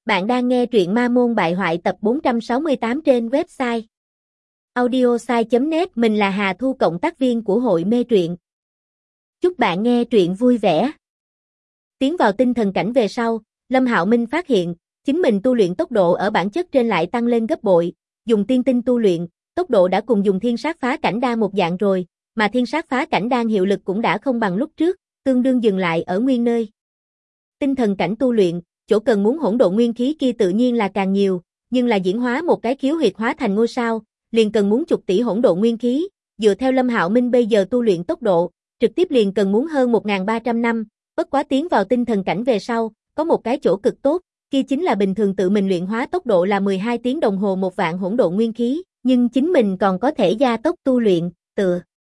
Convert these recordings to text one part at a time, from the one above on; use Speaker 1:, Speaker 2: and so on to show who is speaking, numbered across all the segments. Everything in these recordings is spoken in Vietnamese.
Speaker 1: Bạn đang nghe truyện Ma Môn Bại Hoại tập 468 trên website audiosai.net. Mình là Hà Thu, cộng tác viên của hội mê truyện. Chúc bạn nghe truyện vui vẻ. Tiến vào tinh thần cảnh về sau, Lâm Hạo Minh phát hiện, chính mình tu luyện tốc độ ở bản chất trên lại tăng lên gấp bội, dùng tiên tinh tu luyện, tốc độ đã cùng dùng thiên sát phá cảnh đan một dạng rồi, mà thiên sát phá cảnh đan hiệu lực cũng đã không bằng lúc trước, tương đương dừng lại ở nguyên nơi. Tinh thần cảnh tu luyện, chỗ cần muốn hỗn độn nguyên khí kia tự nhiên là càng nhiều, nhưng là diễn hóa một cái khiếu huyệt hóa thành ngôi sao, liền cần muốn chục tỷ hỗn độn nguyên khí, dựa theo Lâm Hạo Minh bây giờ tu luyện tốc độ, trực tiếp liền cần muốn hơn 1300 năm, bất quá tiến vào tinh thần cảnh về sau, có một cái chỗ cực tốt, kia chính là bình thường tự mình luyện hóa tốc độ là 12 tiếng đồng hồ một vạn hỗn độn nguyên khí, nhưng chính mình còn có thể gia tốc tu luyện, tựa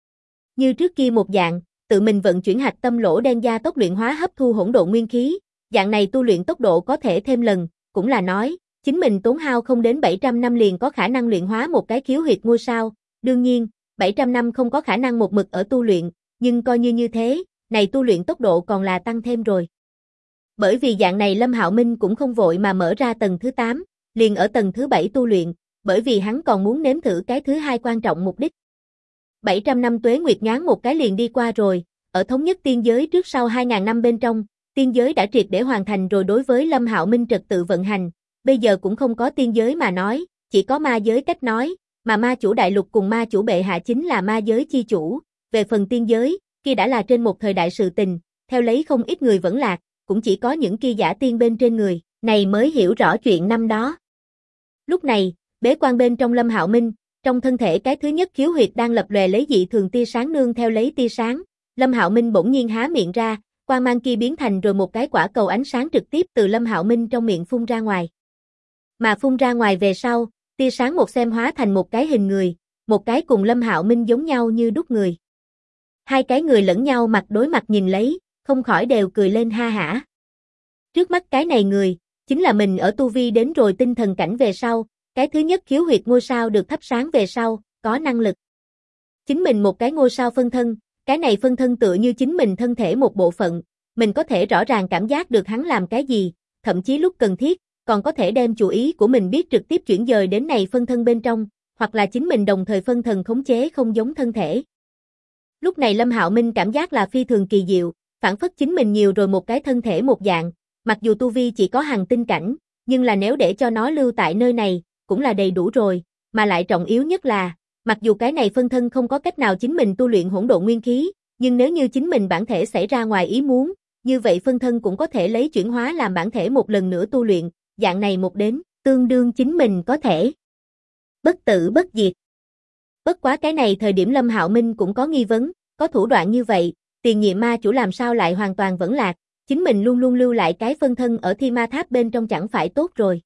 Speaker 1: như trước kia một dạng, tự mình vận chuyển hạch tâm lỗ đen gia tốc luyện hóa hấp thu hỗn độn nguyên khí. Dạng này tu luyện tốc độ có thể thêm lần, cũng là nói, chính mình tốn hao không đến 700 năm liền có khả năng luyện hóa một cái khiếu huyệt ngôi sao, đương nhiên, 700 năm không có khả năng một mực ở tu luyện, nhưng coi như thế, này tu luyện tốc độ còn là tăng thêm rồi. Bởi vì dạng này Lâm Hạo Minh cũng không vội mà mở ra tầng thứ 8, liền ở tầng thứ 7 tu luyện, bởi vì hắn còn muốn nếm thử cái thứ hai quan trọng mục đích. 700 năm tuế nguyệt nhoáng một cái liền đi qua rồi, ở thống nhất tiên giới trước sau 2000 năm bên trong, tiên giới đã triệt để hoàn thành rồi. Đối với Lâm Hạo Minh trật tự vận hành, bây giờ cũng không có tiên giới mà nói, chỉ có ma giới cách nói, mà ma chủ đại lục cùng ma chủ bệ hạ chính là ma giới chi chủ, về phần tiên giới, kia đã là trên một thời đại sự tình, theo lấy không ít người vẫn lạc, cũng chỉ có những kia giả tiên bên trên người, này mới hiểu rõ chuyện năm đó. Lúc này, bế quan bên trong Lâm Hạo Minh, trong thân thể cái thứ nhất khiếu huyệt đang lập lòe lấy dị thường tia sáng, nương theo lấy tia sáng, Lâm Hạo Minh bỗng nhiên há miệng ra, quang mang kia biến thành rồi một cái quả cầu ánh sáng trực tiếp từ Lâm Hạo Minh trong miệng phun ra ngoài. Mà phun ra ngoài về sau, tia sáng một xem hóa thành một cái hình người, một cái cùng Lâm Hạo Minh giống nhau như đúc người. Hai cái người lẫn nhau mặt đối mặt nhìn lấy, không khỏi đều cười lên ha hả. Trước mắt cái này người, chính là mình ở tu vi đến rồi tinh thần cảnh về sau, cái thứ nhất khiếu huyệt ngôi sao được thắp sáng về sau, có năng lực. Chính mình một cái ngôi sao phân thân, cái này phân thân tựa như chính mình thân thể một bộ phận, mình có thể rõ ràng cảm giác được hắn làm cái gì, thậm chí lúc cần thiết, còn có thể đem chủ ý của mình biết trực tiếp chuyển dời đến này phân thân bên trong, hoặc là chính mình đồng thời phân thần khống chế không giống thân thể. Lúc này Lâm Hạo Minh cảm giác là phi thường kỳ diệu, phản phất chính mình nhiều rồi một cái thân thể một dạng, mặc dù tu vi chỉ có hằng tinh cảnh, nhưng là nếu để cho nó lưu tại nơi này, cũng là đầy đủ rồi, mà lại trọng yếu nhất là, mặc dù cái này phân thân không có cách nào chính mình tu luyện hỗn độn nguyên khí, nhưng nếu như chính mình bản thể xảy ra ngoài ý muốn, như vậy phân thân cũng có thể lấy chuyển hóa làm bản thể một lần nữa tu luyện, dạng này một đến, tương đương chính mình có thể bất tử bất diệt. Bất quá cái này thời điểm Lâm Hạo Minh cũng có nghi vấn, có thủ đoạn như vậy, tiền nhiệm ma chủ làm sao lại hoàn toàn vẫn lạc, chính mình luôn luôn lưu lại cái phân thân ở Thi Ma Tháp bên trong chẳng phải tốt rồi.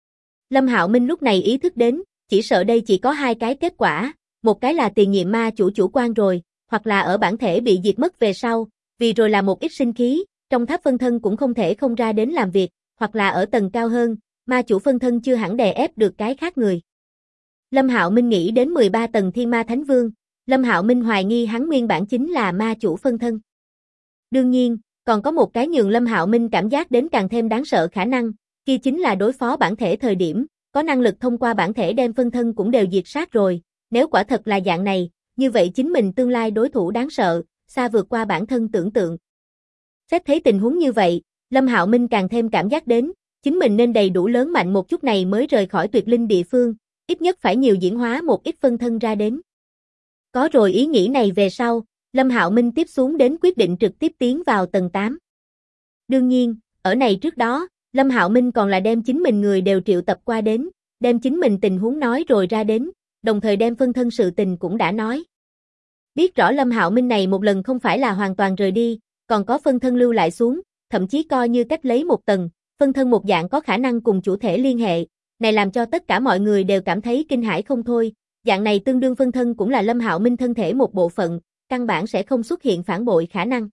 Speaker 1: Lâm Hạo Minh lúc này ý thức đến, chỉ sợ đây chỉ có hai cái kết quả, một cái là tiền nhiệm ma chủ chủ quan rồi, hoặc là ở bản thể bị diệt mất về sau, vì rồi là một ít sinh khí, trong tháp phân thân cũng không thể không ra đến làm việc, hoặc là ở tầng cao hơn, ma chủ phân thân chưa hẳn đè ép được cái khác người. Lâm Hạo Minh nghĩ đến 13 tầng Thiên Ma Thánh Vương, Lâm Hạo Minh hoài nghi hắn nguyên bản chính là ma chủ phân thân. Đương nhiên, còn có một cái nhường Lâm Hạo Minh cảm giác đến càng thêm đáng sợ khả năng, kia chính là đối phó bản thể thời điểm, có năng lực thông qua bản thể đem phân thân cũng đều diệt sát rồi, nếu quả thật là dạng này, như vậy chính mình tương lai đối thủ đáng sợ, xa vượt qua bản thân tưởng tượng. Xét thấy tình huống như vậy, Lâm Hạo Minh càng thêm cảm giác đến, chính mình nên đầy đủ lớn mạnh một chút này mới rời khỏi tuyệt linh địa phương, ít nhất phải nhiều diễn hóa một ít phân thân ra đến. Có rồi ý nghĩ này về sau, Lâm Hạo Minh tiếp xuống đến quyết định trực tiếp tiến vào tầng 8. Đương nhiên, ở này trước đó, Lâm Hạo Minh còn là đem chính mình người đều triệu tập qua đến, đem chính mình tình huống nói rồi ra đến, đồng thời đem phân thân sự tình cũng đã nói. Biết rõ Lâm Hạo Minh này một lần không phải là hoàn toàn rời đi, còn có phân thân lưu lại xuống, thậm chí coi như cách lấy một tầng, phân thân một dạng có khả năng cùng chủ thể liên hệ, này làm cho tất cả mọi người đều cảm thấy kinh hãi không thôi, dạng này tương đương phân thân cũng là Lâm Hạo Minh thân thể một bộ phận, căn bản sẽ không xuất hiện phản bội khả năng.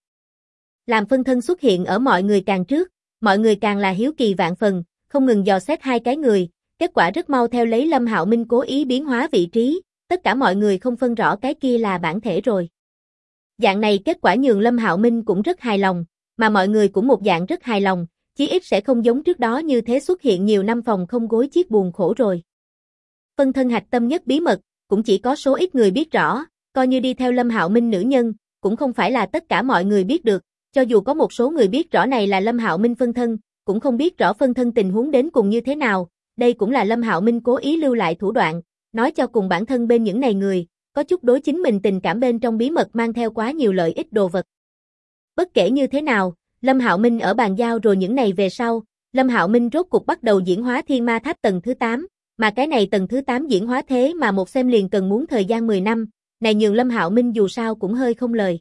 Speaker 1: Làm phân thân xuất hiện ở mọi người càng trước, mọi người càng là hiếu kỳ vạn phần, không ngừng dò xét hai cái người, kết quả rất mau theo lấy Lâm Hạo Minh cố ý biến hóa vị trí, tất cả mọi người không phân rõ cái kia là bản thể rồi. Dạng này kết quả nhường Lâm Hạo Minh cũng rất hài lòng, mà mọi người cũng một dạng rất hài lòng, chí ít sẽ không giống trước đó như thế xuất hiện nhiều năm phòng không gối chiếc buồn khổ rồi. Phân thân hạch tâm nhất bí mật, cũng chỉ có số ít người biết rõ, coi như đi theo Lâm Hạo Minh nữ nhân, cũng không phải là tất cả mọi người biết được, cho dù có một số người biết rõ này là Lâm Hạo Minh phân thân, cũng không biết rõ phân thân tình huống đến cùng như thế nào, đây cũng là Lâm Hạo Minh cố ý lưu lại thủ đoạn, nói cho cùng bản thân bên những này người, có chút đối chính mình tình cảm bên trong bí mật mang theo quá nhiều lợi ích đồ vật. Bất kể như thế nào, Lâm Hạo Minh ở bàn giao rồi những này về sau, Lâm Hạo Minh rốt cuộc bắt đầu diễn hóa Thiên Ma Tháp tầng thứ 8, mà cái này tầng thứ 8 diễn hóa thế mà một xem liền cần muốn thời gian 10 năm, này nhường Lâm Hạo Minh dù sao cũng hơi không lời.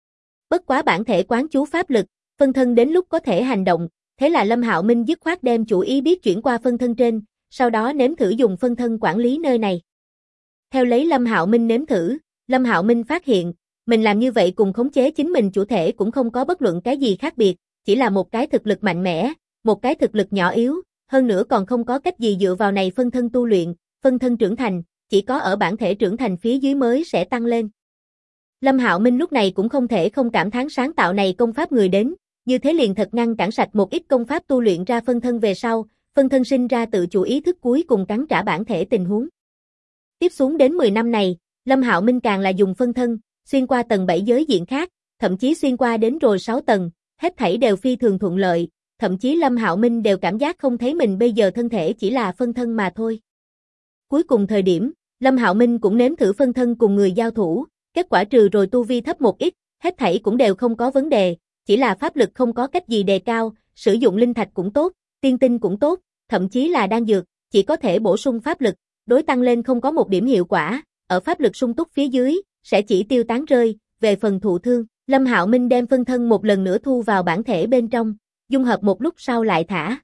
Speaker 1: Bất quá bản thể quán chú pháp lực, phân thân đến lúc có thể hành động, thế là Lâm Hạo Minh dứt khoát đem chủ ý biết chuyển qua phân thân trên, sau đó nếm thử dùng phân thân quản lý nơi này. Theo lấy Lâm Hạo Minh nếm thử, Lâm Hạo Minh phát hiện, mình làm như vậy cùng khống chế chính mình chủ thể cũng không có bất luận cái gì khác biệt, chỉ là một cái thực lực mạnh mẽ, một cái thực lực nhỏ yếu, hơn nữa còn không có cách gì dựa vào này phân thân tu luyện, phân thân trưởng thành, chỉ có ở bản thể trưởng thành phía dưới mới sẽ tăng lên. Lâm Hạo Minh lúc này cũng không thể không cảm thán sáng tạo này công pháp người đến, như thế liền thật ngăn cản sạch một ít công pháp tu luyện ra phân thân về sau, phân thân sinh ra tự chủ ý thức cuối cùng cắn trả bản thể tình huống. Tiếp xuống đến 10 năm này, Lâm Hạo Minh càng là dùng phân thân, xuyên qua tầng 7 giới diện khác, thậm chí xuyên qua đến rồi 6 tầng, hết thảy đều phi thường thuận lợi, thậm chí Lâm Hạo Minh đều cảm giác không thấy mình bây giờ thân thể chỉ là phân thân mà thôi. Cuối cùng thời điểm, Lâm Hạo Minh cũng nếm thử phân thân cùng người giao thủ, kết quả trừ rồi tu vi thấp một ít, hết thảy cũng đều không có vấn đề, chỉ là pháp lực không có cách gì đề cao, sử dụng linh thạch cũng tốt, tiên tinh cũng tốt, thậm chí là đan dược, chỉ có thể bổ sung pháp lực, đối tăng lên không có một điểm hiệu quả, ở pháp lực sung túc phía dưới, sẽ chỉ tiêu tán rơi, về phần thụ thương, Lâm Hạo Minh đem phân thân một lần nữa thu vào bản thể bên trong, dung hợp một lúc sau lại thả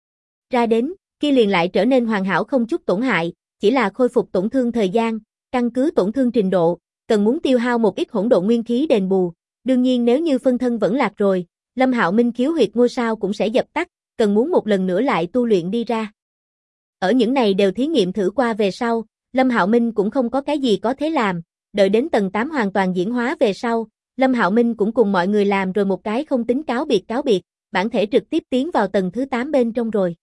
Speaker 1: ra đến, kia liền lại trở nên hoàn hảo không chút tổn hại, chỉ là khôi phục tổn thương thời gian, căn cứ tổn thương trình độ, cần muốn tiêu hao một ít hỗn độn nguyên khí đền bù. Đương nhiên nếu như phân thân vẫn lạc rồi, Lâm Hạo Minh khiếu huyệt ngôi sao cũng sẽ dập tắt, cần muốn một lần nữa lại tu luyện đi ra. Ở những này đều thí nghiệm thử qua về sau, Lâm Hạo Minh cũng không có cái gì có thể làm, đợi đến tầng 8 hoàn toàn diễn hóa về sau, Lâm Hạo Minh cũng cùng mọi người làm rồi một cái không tính cáo biệt, bản thể trực tiếp tiến vào tầng thứ 8 bên trong rồi.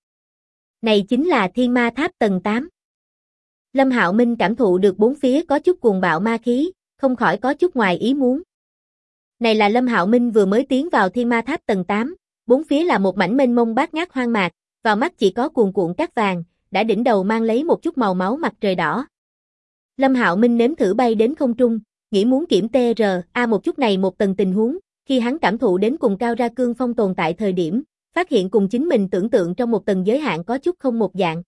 Speaker 1: Này chính là Thiên Ma Tháp tầng 8. Lâm Hạo Minh cảm thụ được bốn phía có chút cuồng bạo ma khí, không khỏi có chút ngoài ý muốn. Này là Lâm Hạo Minh vừa mới tiến vào Thiên Ma Tháp tầng 8, bốn phía là một mảnh mênh mông bát ngát hoang mạc, vào mắt chỉ có cuồn cuộn cát vàng, đã đỉnh đầu mang lấy một chút màu máu mặt trời đỏ. Lâm Hạo Minh nếm thử bay đến không trung, nghĩ muốn kiểm TRA một chút này một tầng tình huống, khi hắn cảm thụ đến cùng Cao Ra Cương Phong tồn tại thời điểm, phát hiện cùng chính mình tưởng tượng trong một tầng giới hạn có chút không một dạng.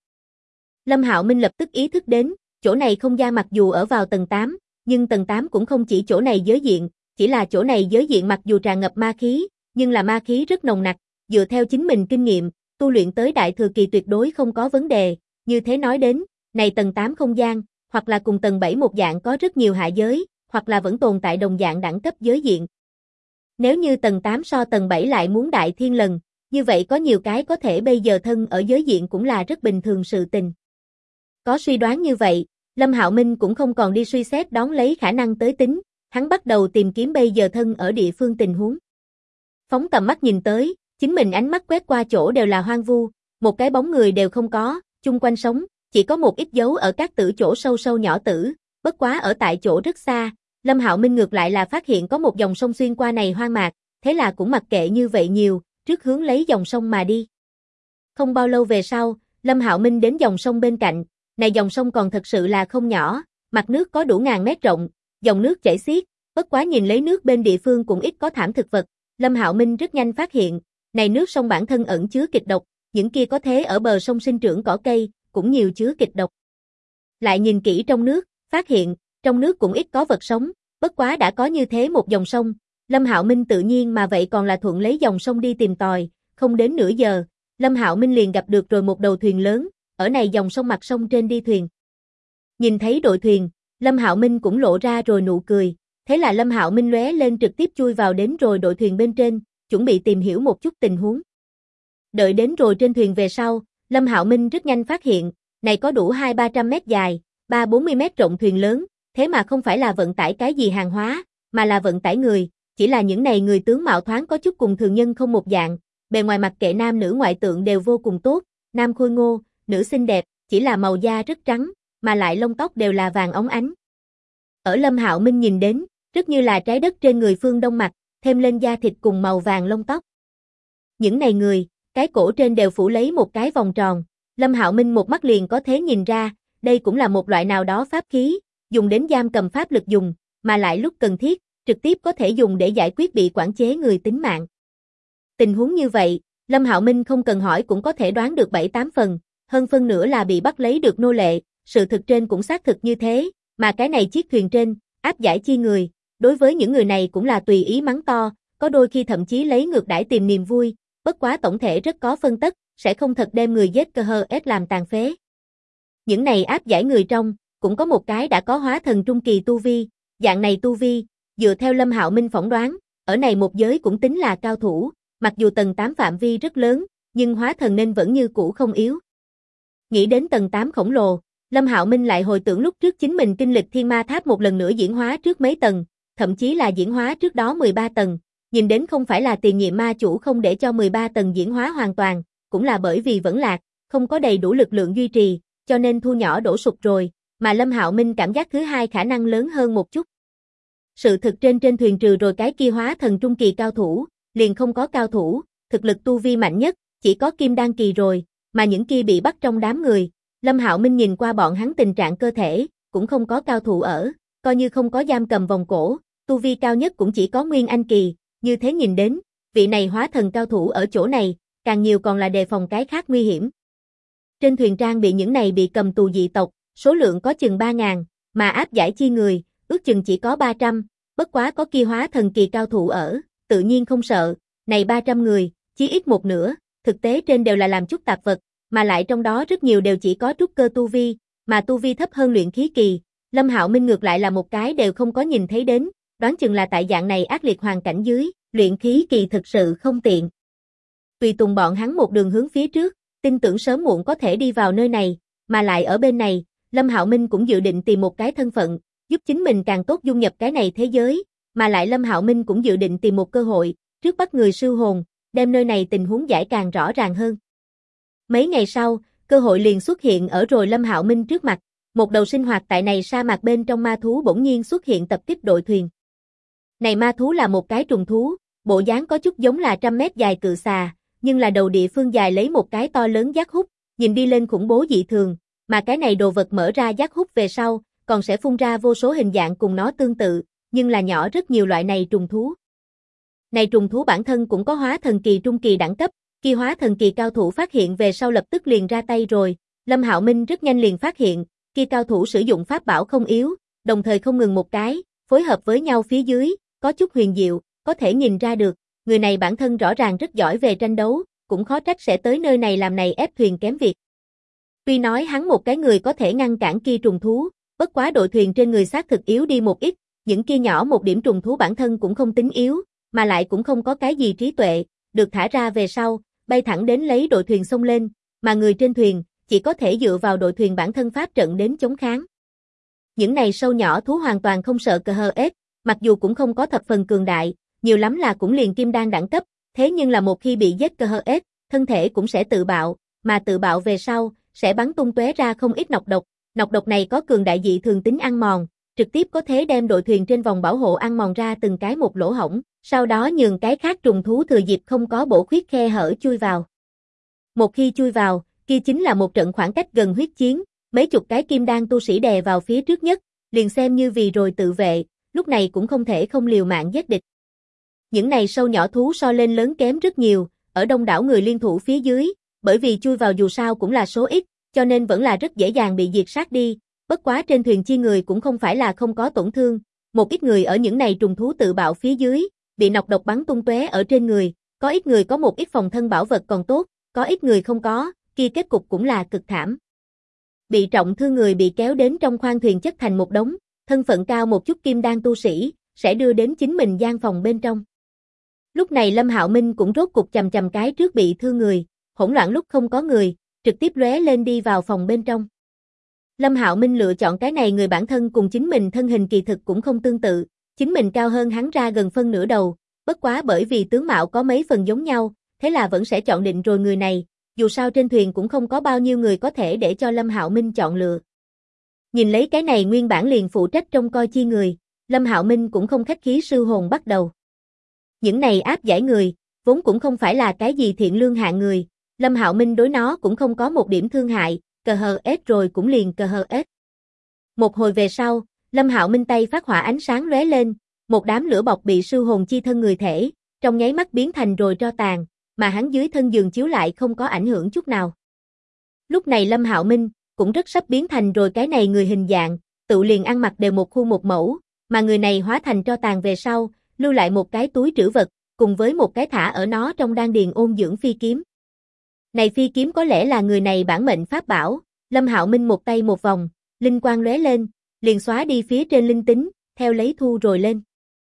Speaker 1: Lâm Hạo Minh lập tức ý thức đến, chỗ này không gian mặc dù ở vào tầng 8, nhưng tầng 8 cũng không chỉ chỗ này giới diện, chỉ là chỗ này giới diện mặc dù tràn ngập ma khí, nhưng là ma khí rất nồng nặc, dựa theo chính mình kinh nghiệm, tu luyện tới đại thừa kỳ tuyệt đối không có vấn đề, như thế nói đến, này tầng 8 không gian, hoặc là cùng tầng 7 một dạng có rất nhiều hạ giới, hoặc là vẫn tồn tại đồng dạng đẳng cấp giới diện. Nếu như tầng 8 so tầng 7 lại muốn đại thiên lần, như vậy có nhiều cái có thể bây giờ thân ở giới diện cũng là rất bình thường sự tình. Có suy đoán như vậy, Lâm Hạo Minh cũng không còn đi suy xét đón lấy khả năng tới tính, hắn bắt đầu tìm kiếm bây giờ thân ở địa phương tình huống. Phóng tầm mắt nhìn tới, chính mình ánh mắt quét qua chỗ đều là hoang vu, một cái bóng người đều không có, chung quanh sống, chỉ có một ít dấu ở các tử chỗ sâu sâu nhỏ tử, bất quá ở tại chỗ rất xa, Lâm Hạo Minh ngược lại là phát hiện có một dòng sông xuyên qua này hoang mạc, thế là cũng mặc kệ như vậy nhiều, trước hướng lấy dòng sông mà đi. Không bao lâu về sau, Lâm Hạo Minh đến dòng sông bên cạnh, này dòng sông còn thật sự là không nhỏ, mặt nước có đủ ngàn mét rộng, dòng nước chảy xiết, bất quá nhìn lấy nước bên địa phương cũng ít có thảm thực vật, Lâm Hạo Minh rất nhanh phát hiện, này nước sông bản thân ẩn chứa kịch độc, những kia có thế ở bờ sông sinh trưởng cỏ cây, cũng nhiều chứa kịch độc. Lại nhìn kỹ trong nước, phát hiện, trong nước cũng ít có vật sống, bất quá đã có như thế một dòng sông, Lâm Hạo Minh tự nhiên mà vậy còn là thuận lấy dòng sông đi tìm tòi, không đến nửa giờ, Lâm Hạo Minh liền gặp được rồi một đầu thuyền lớn, ở này dòng sông mặt sông trên đi thuyền. Nhìn thấy đội thuyền, Lâm Hạo Minh cũng lộ ra rồi nụ cười, thế là Lâm Hạo Minh lóe lên trực tiếp chui vào đến rồi đội thuyền bên trên, chuẩn bị tìm hiểu một chút tình huống. Đợi đến rồi trên thuyền về sau, Lâm Hạo Minh rất nhanh phát hiện, này có đủ 200-300 mét dài, 340 mét rộng thuyền lớn, thế mà không phải là vận tải cái gì hàng hóa, mà là vận tải người, chỉ là những này người tướng mạo thoáng có chút cùng thường nhân không một dạng, bề ngoài mặc kệ nam nữ ngoại tượng đều vô cùng tốt, nam khôi ngô, nữ xinh đẹp, chỉ là màu da rất trắng, mà lại lông tóc đều là vàng óng ánh. Ở Lâm Hạo Minh nhìn đến, rất như là trái đất trên người phương Đông mặc, thêm lên da thịt cùng màu vàng lông tóc. Những này người, cái cổ trên đều phủ lấy một cái vòng tròn, Lâm Hạo Minh một mắt liền có thể nhìn ra, đây cũng là một loại nào đó pháp khí, dùng đến giam cầm pháp lực dùng, mà lại lúc cần thiết, trực tiếp có thể dùng để giải quyết bị quản chế người tính mạng. Tình huống như vậy, Lâm Hạo Minh không cần hỏi cũng có thể đoán được 7-8 phần, hơn phân nửa là bị bắt lấy được nô lệ, sự thực trên cũng xác thực như thế, mà cái này chiếc thuyền trên, áp giải chi người, đối với những người này cũng là tùy ý mắng to, có đôi khi thậm chí lấy ngược đãi tìm niềm vui, bất quá tổng thể rất có phân tất, sẽ không thật đem người giết cơ hơ ết làm tàn phế. Những này áp giải người trong, cũng có một cái đã có hóa thần trung kỳ tu vi, dạng này tu vi, dựa theo Lâm Hạo Minh phỏng đoán, ở này một giới cũng tính là cao thủ, mặc dù tầng 8 phạm vi rất lớn, nhưng hóa thần nên vẫn như cũ không yếu. Nghĩ đến tầng 8 khổng lồ, Lâm Hạo Minh lại hồi tưởng lúc trước chính mình kinh lịch Thiên Ma Tháp một lần nữa diễn hóa trước mấy tầng, thậm chí là diễn hóa trước đó 13 tầng, nhìn đến không phải là tiền nhiệm ma chủ không để cho 13 tầng diễn hóa hoàn toàn, cũng là bởi vì vẫn lạc, không có đầy đủ lực lượng duy trì, cho nên thu nhỏ đổ sụp rồi, mà Lâm Hạo Minh cảm giác thứ hai khả năng lớn hơn một chút. Sự thực trên thuyền trừ rồi cái kia hóa thần trung kỳ cao thủ, liền không có cao thủ, thực lực tu vi mạnh nhất, chỉ có kim đan kỳ rồi, mà những kia bị bắt trong đám người, Lâm Hạo Minh nhìn qua bọn hắn tình trạng cơ thể, cũng không có cao thủ ở, coi như không có giam cầm vòng cổ, tu vi cao nhất cũng chỉ có Nguyên Anh kỳ, như thế nhìn đến, vị này hóa thần cao thủ ở chỗ này, càng nhiều còn là đề phòng cái khác nguy hiểm. Trên thuyền trang bị những này bị cầm tù dị tộc, số lượng có chừng 3.000, mà áp giải chi người, ước chừng chỉ có 300, bất quá có kia hóa thần kỳ cao thủ ở, tự nhiên không sợ, này 300 người, chỉ ít một nửa, thực tế trên đều là làm chút tạp vật, mà lại trong đó rất nhiều đều chỉ có trúc cơ tu vi, mà tu vi thấp hơn luyện khí kỳ, Lâm Hạo Minh ngược lại là một cái đều không có nhìn thấy đến, đoán chừng là tại dạng này ác liệt hoàn cảnh dưới, luyện khí kỳ thực sự không tiện. Tùy tùng bọn hắn một đường hướng phía trước, tin tưởng sớm muộn có thể đi vào nơi này, mà lại ở bên này, Lâm Hạo Minh cũng dự định tìm một cái thân phận, giúp chính mình càng tốt dung nhập cái này thế giới, mà lại Lâm Hạo Minh cũng dự định tìm một cơ hội, trước bắt người siêu hồn, đem nơi này tình huống giải càng rõ ràng hơn. Mấy ngày sau, cơ hội liền xuất hiện ở rồi Lâm Hạo Minh trước mặt, một đầu sinh hoạt tại này sa mạc bên trong ma thú bỗng nhiên xuất hiện tập kích đội thuyền. Này ma thú là một cái trùng thú, bộ dáng có chút giống là 100 mét dài cự xà, nhưng là đầu địa phương dài lấy một cái to lớn giác hút, nhìn đi lên khủng bố dị thường, mà cái này đồ vật mở ra giác hút về sau, còn sẽ phun ra vô số hình dạng cùng nó tương tự, nhưng là nhỏ rất nhiều loại này trùng thú. Này trùng thú bản thân cũng có hóa thần kỳ trung kỳ đẳng cấp, khi hóa thần kỳ cao thủ phát hiện về sau lập tức liền ra tay rồi, Lâm Hạo Minh rất nhanh liền phát hiện, khi cao thủ sử dụng pháp bảo không yếu, đồng thời không ngừng một cái, phối hợp với nhau phía dưới, có chút huyền diệu, có thể nhìn ra được, người này bản thân rõ ràng rất giỏi về tranh đấu, cũng khó trách sẽ tới nơi này làm này ép thuyền kém việc. Tuy nói hắn một cái người có thể ngăn cản kia trùng thú, bất quá đội thuyền trên người xác thực yếu đi một ít, những kia nhỏ một điểm trùng thú bản thân cũng không tính yếu, mà lại cũng không có cái gì trí tuệ, được thả ra về sau, bay thẳng đến lấy đội thuyền xông lên, mà người trên thuyền, chỉ có thể dựa vào đội thuyền bản thân pháp trận đến chống kháng. Những này sâu nhỏ thú hoàn toàn không sợ cờ hờ ết, mặc dù cũng không có thập phần cường đại, nhiều lắm là cũng liền kim đan đẳng cấp, thế nhưng là một khi bị giết cờ hờ ết, thân thể cũng sẽ tự bạo, mà tự bạo về sau, sẽ bắn tung tóe ra không ít nọc độc này có cường đại dị thường tính ăn mòn, trực tiếp có thể đem đội thuyền trên vòng bảo hộ ăn mòn ra từng cái một lỗ hổng, sau đó nhường cái khác trùng thú thừa dịp không có bổ khuyết khe hở chui vào. Một khi chui vào, kia chính là một trận khoảng cách gần huyết chiến, mấy chục cái kim đan tu sĩ đè vào phía trước nhất, liền xem như vì rồi tự vệ, lúc này cũng không thể không liều mạng giết địch. Những này sâu nhỏ thú so lên lớn kém rất nhiều, ở đông đảo người liên thủ phía dưới, bởi vì chui vào dù sao cũng là số ít, cho nên vẫn là rất dễ dàng bị diệt sát đi, bất quá trên thuyền chi người cũng không phải là không có tổn thương, một ít người ở những này trùng thú tự bạo phía dưới, bị nọc độc bắn tung tóe ở trên người, có ít người có một ít phòng thân bảo vật còn tốt, có ít người không có, kia kết cục cũng là cực thảm. Bị trọng thương người bị kéo đến trong khoang thuyền chất thành một đống, thân phận cao một chút kim đan tu sĩ, sẽ đưa đến chính mình gian phòng bên trong. Lúc này Lâm Hạo Minh cũng rốt cục chầm chầm cái trước bị thương người, hỗn loạn lúc không có người, trực tiếp lóe lên đi vào phòng bên trong. Lâm Hạo Minh lựa chọn cái này người bản thân cùng chính mình thân hình kỳ thực cũng không tương tự, chính mình cao hơn hắn ra gần phân nửa đầu, bất quá bởi vì tướng mạo có mấy phần giống nhau, thế là vẫn sẽ chọn định rồi người này, dù sao trên thuyền cũng không có bao nhiêu người có thể để cho Lâm Hạo Minh chọn lựa. Nhìn lấy cái này nguyên bản liền phụ trách trông coi chi người, Lâm Hạo Minh cũng không khách khí sư hồn bắt đầu. Những này áp giải người, vốn cũng không phải là cái gì thiện lương hạng người, Lâm Hạo Minh đối nó cũng không có một điểm thương hại, cờ hờ ết rồi cũng liền cờ hờ ết. Một hồi về sau, Lâm Hạo Minh tay phát hỏa ánh sáng lóe lên, một đám lửa bọc bị sư hồn chi thân người thể, trong nháy mắt biến thành rồi tro tàn, mà hắn dưới thân giường chiếu lại không có ảnh hưởng chút nào. Lúc này Lâm Hạo Minh cũng rất sắp biến thành rồi cái này người hình dạng, tự liền ăn mặc đều một khu một mẫu, mà người này hóa thành tro tàn về sau, lưu lại một cái túi trữ vật, cùng với một cái thả ở nó trong đan điền ôn dưỡng phi kiếm. Này phi kiếm có lẽ là người này bản mệnh pháp bảo, Lâm Hạo Minh một tay một vòng, linh quang lóe lên, liền xóa đi phía trên linh tính, theo lấy thu rồi lên.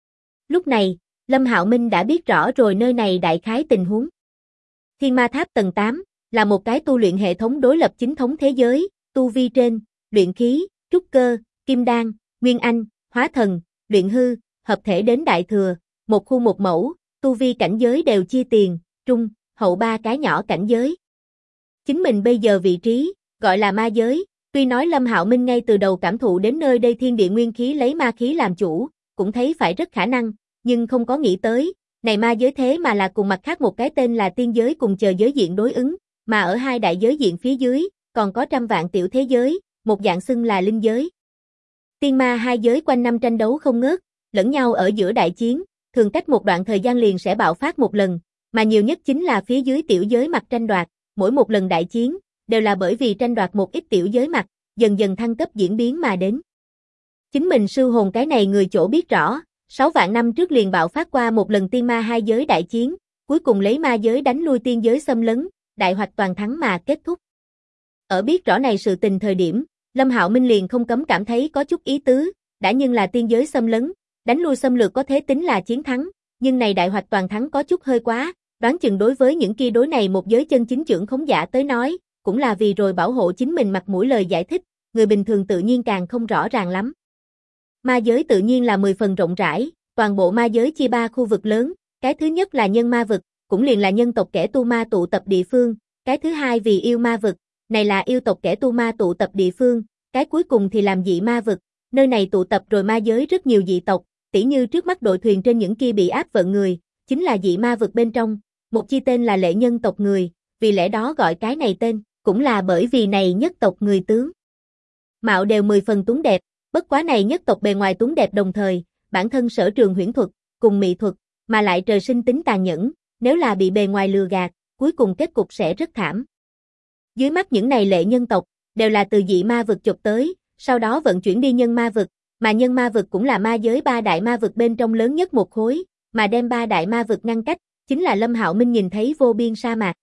Speaker 1: Lúc này, Lâm Hạo Minh đã biết rõ rồi nơi này đại khái tình huống. Thiên Ma Tháp tầng 8 là một cái tu luyện hệ thống đối lập chính thống thế giới, tu vi trên, luyện khí, trúc cơ, kim đan, nguyên anh, hóa thần, luyện hư, hợp thể đến đại thừa, một khu một mẫu, tu vi cảnh giới đều chia tiền, trung, hậu ba cái nhỏ cảnh giới. Chính mình bây giờ vị trí, gọi là ma giới, tuy nói Lâm Hạo Minh ngay từ đầu cảm thụ đến nơi đây thiên địa nguyên khí lấy ma khí làm chủ, cũng thấy phải rất khả năng, nhưng không có nghĩ tới, này ma giới thế mà là cùng mặt khác một cái tên là tiên giới cùng chờ giới diện đối ứng, mà ở hai đại giới diện phía dưới, còn có trăm vạn tiểu thế giới, một dạng xưng là linh giới. Tiên ma hai giới quanh năm tranh đấu không ngớt, lẫn nhau ở giữa đại chiến, thường cách một đoạn thời gian liền sẽ bạo phát một lần, mà nhiều nhất chính là phía dưới tiểu giới mặt tranh đoạt, mỗi một lần đại chiến, đều là bởi vì tranh đoạt một ít tiểu giới mặt, dần dần thăng cấp diễn biến mà đến. Chính mình sư hồn cái này người chỗ biết rõ, 6 vạn năm trước liền bạo phát qua một lần tiên ma hai giới đại chiến, cuối cùng lấy ma giới đánh lui tiên giới xâm lấn, đại hoạch toàn thắng mà kết thúc. Ở biết rõ này sự tình thời điểm, Lâm Hạo Minh liền không cấm cảm thấy có chút ý tứ, đã nhưng là tiên giới xâm lấn, đánh lui xâm lược có thế tính là chiến thắng, nhưng này đại hoạch toàn thắng có chút hơi quá, đoán chừng đối với những kia đối này một giới chân chính trưởng khống giả tới nói, cũng là vì rồi bảo hộ chính mình mặt mũi lời giải thích, người bình thường tự nhiên càng không rõ ràng lắm. Ma giới tự nhiên là 10 phần rộng rãi, toàn bộ ma giới chia 3 khu vực lớn, cái thứ nhất là nhân ma vực, cũng liền là nhân tộc kẻ tu ma tụ tập địa phương, cái thứ hai vì yêu ma vực, này là yêu tộc kẻ tu ma tụ tập địa phương, cái cuối cùng thì làm dị ma vực, nơi này tụ tập rồi ma giới rất nhiều dị tộc, tỉ như trước mắt đội thuyền trên những kia bị áp vận người, chính là dị ma vực bên trong, một chi tên là lệ nhân tộc người, vì lẽ đó gọi cái này tên, cũng là bởi vì này nhất tộc người tướng mạo đều 10 phần tuấn đẹp, bất quá này nhất tộc bề ngoài tuấn đẹp đồng thời, bản thân sở trường huyễn thuật, cùng mỹ thuật, mà lại trời sinh tính tàn nhẫn, nếu là bị bề ngoài lừa gạt, cuối cùng kết cục sẽ rất thảm. Dưới mắt những này lệ nhân tộc, đều là từ dị ma vực chụp tới, sau đó vận chuyển đi nhân ma vực, mà nhân ma vực cũng là ma giới 3 đại ma vực bên trong lớn nhất một khối, mà đem 3 đại ma vực ngăn cách, chính là Lâm Hạo Minh nhìn thấy vô biên sa mạc.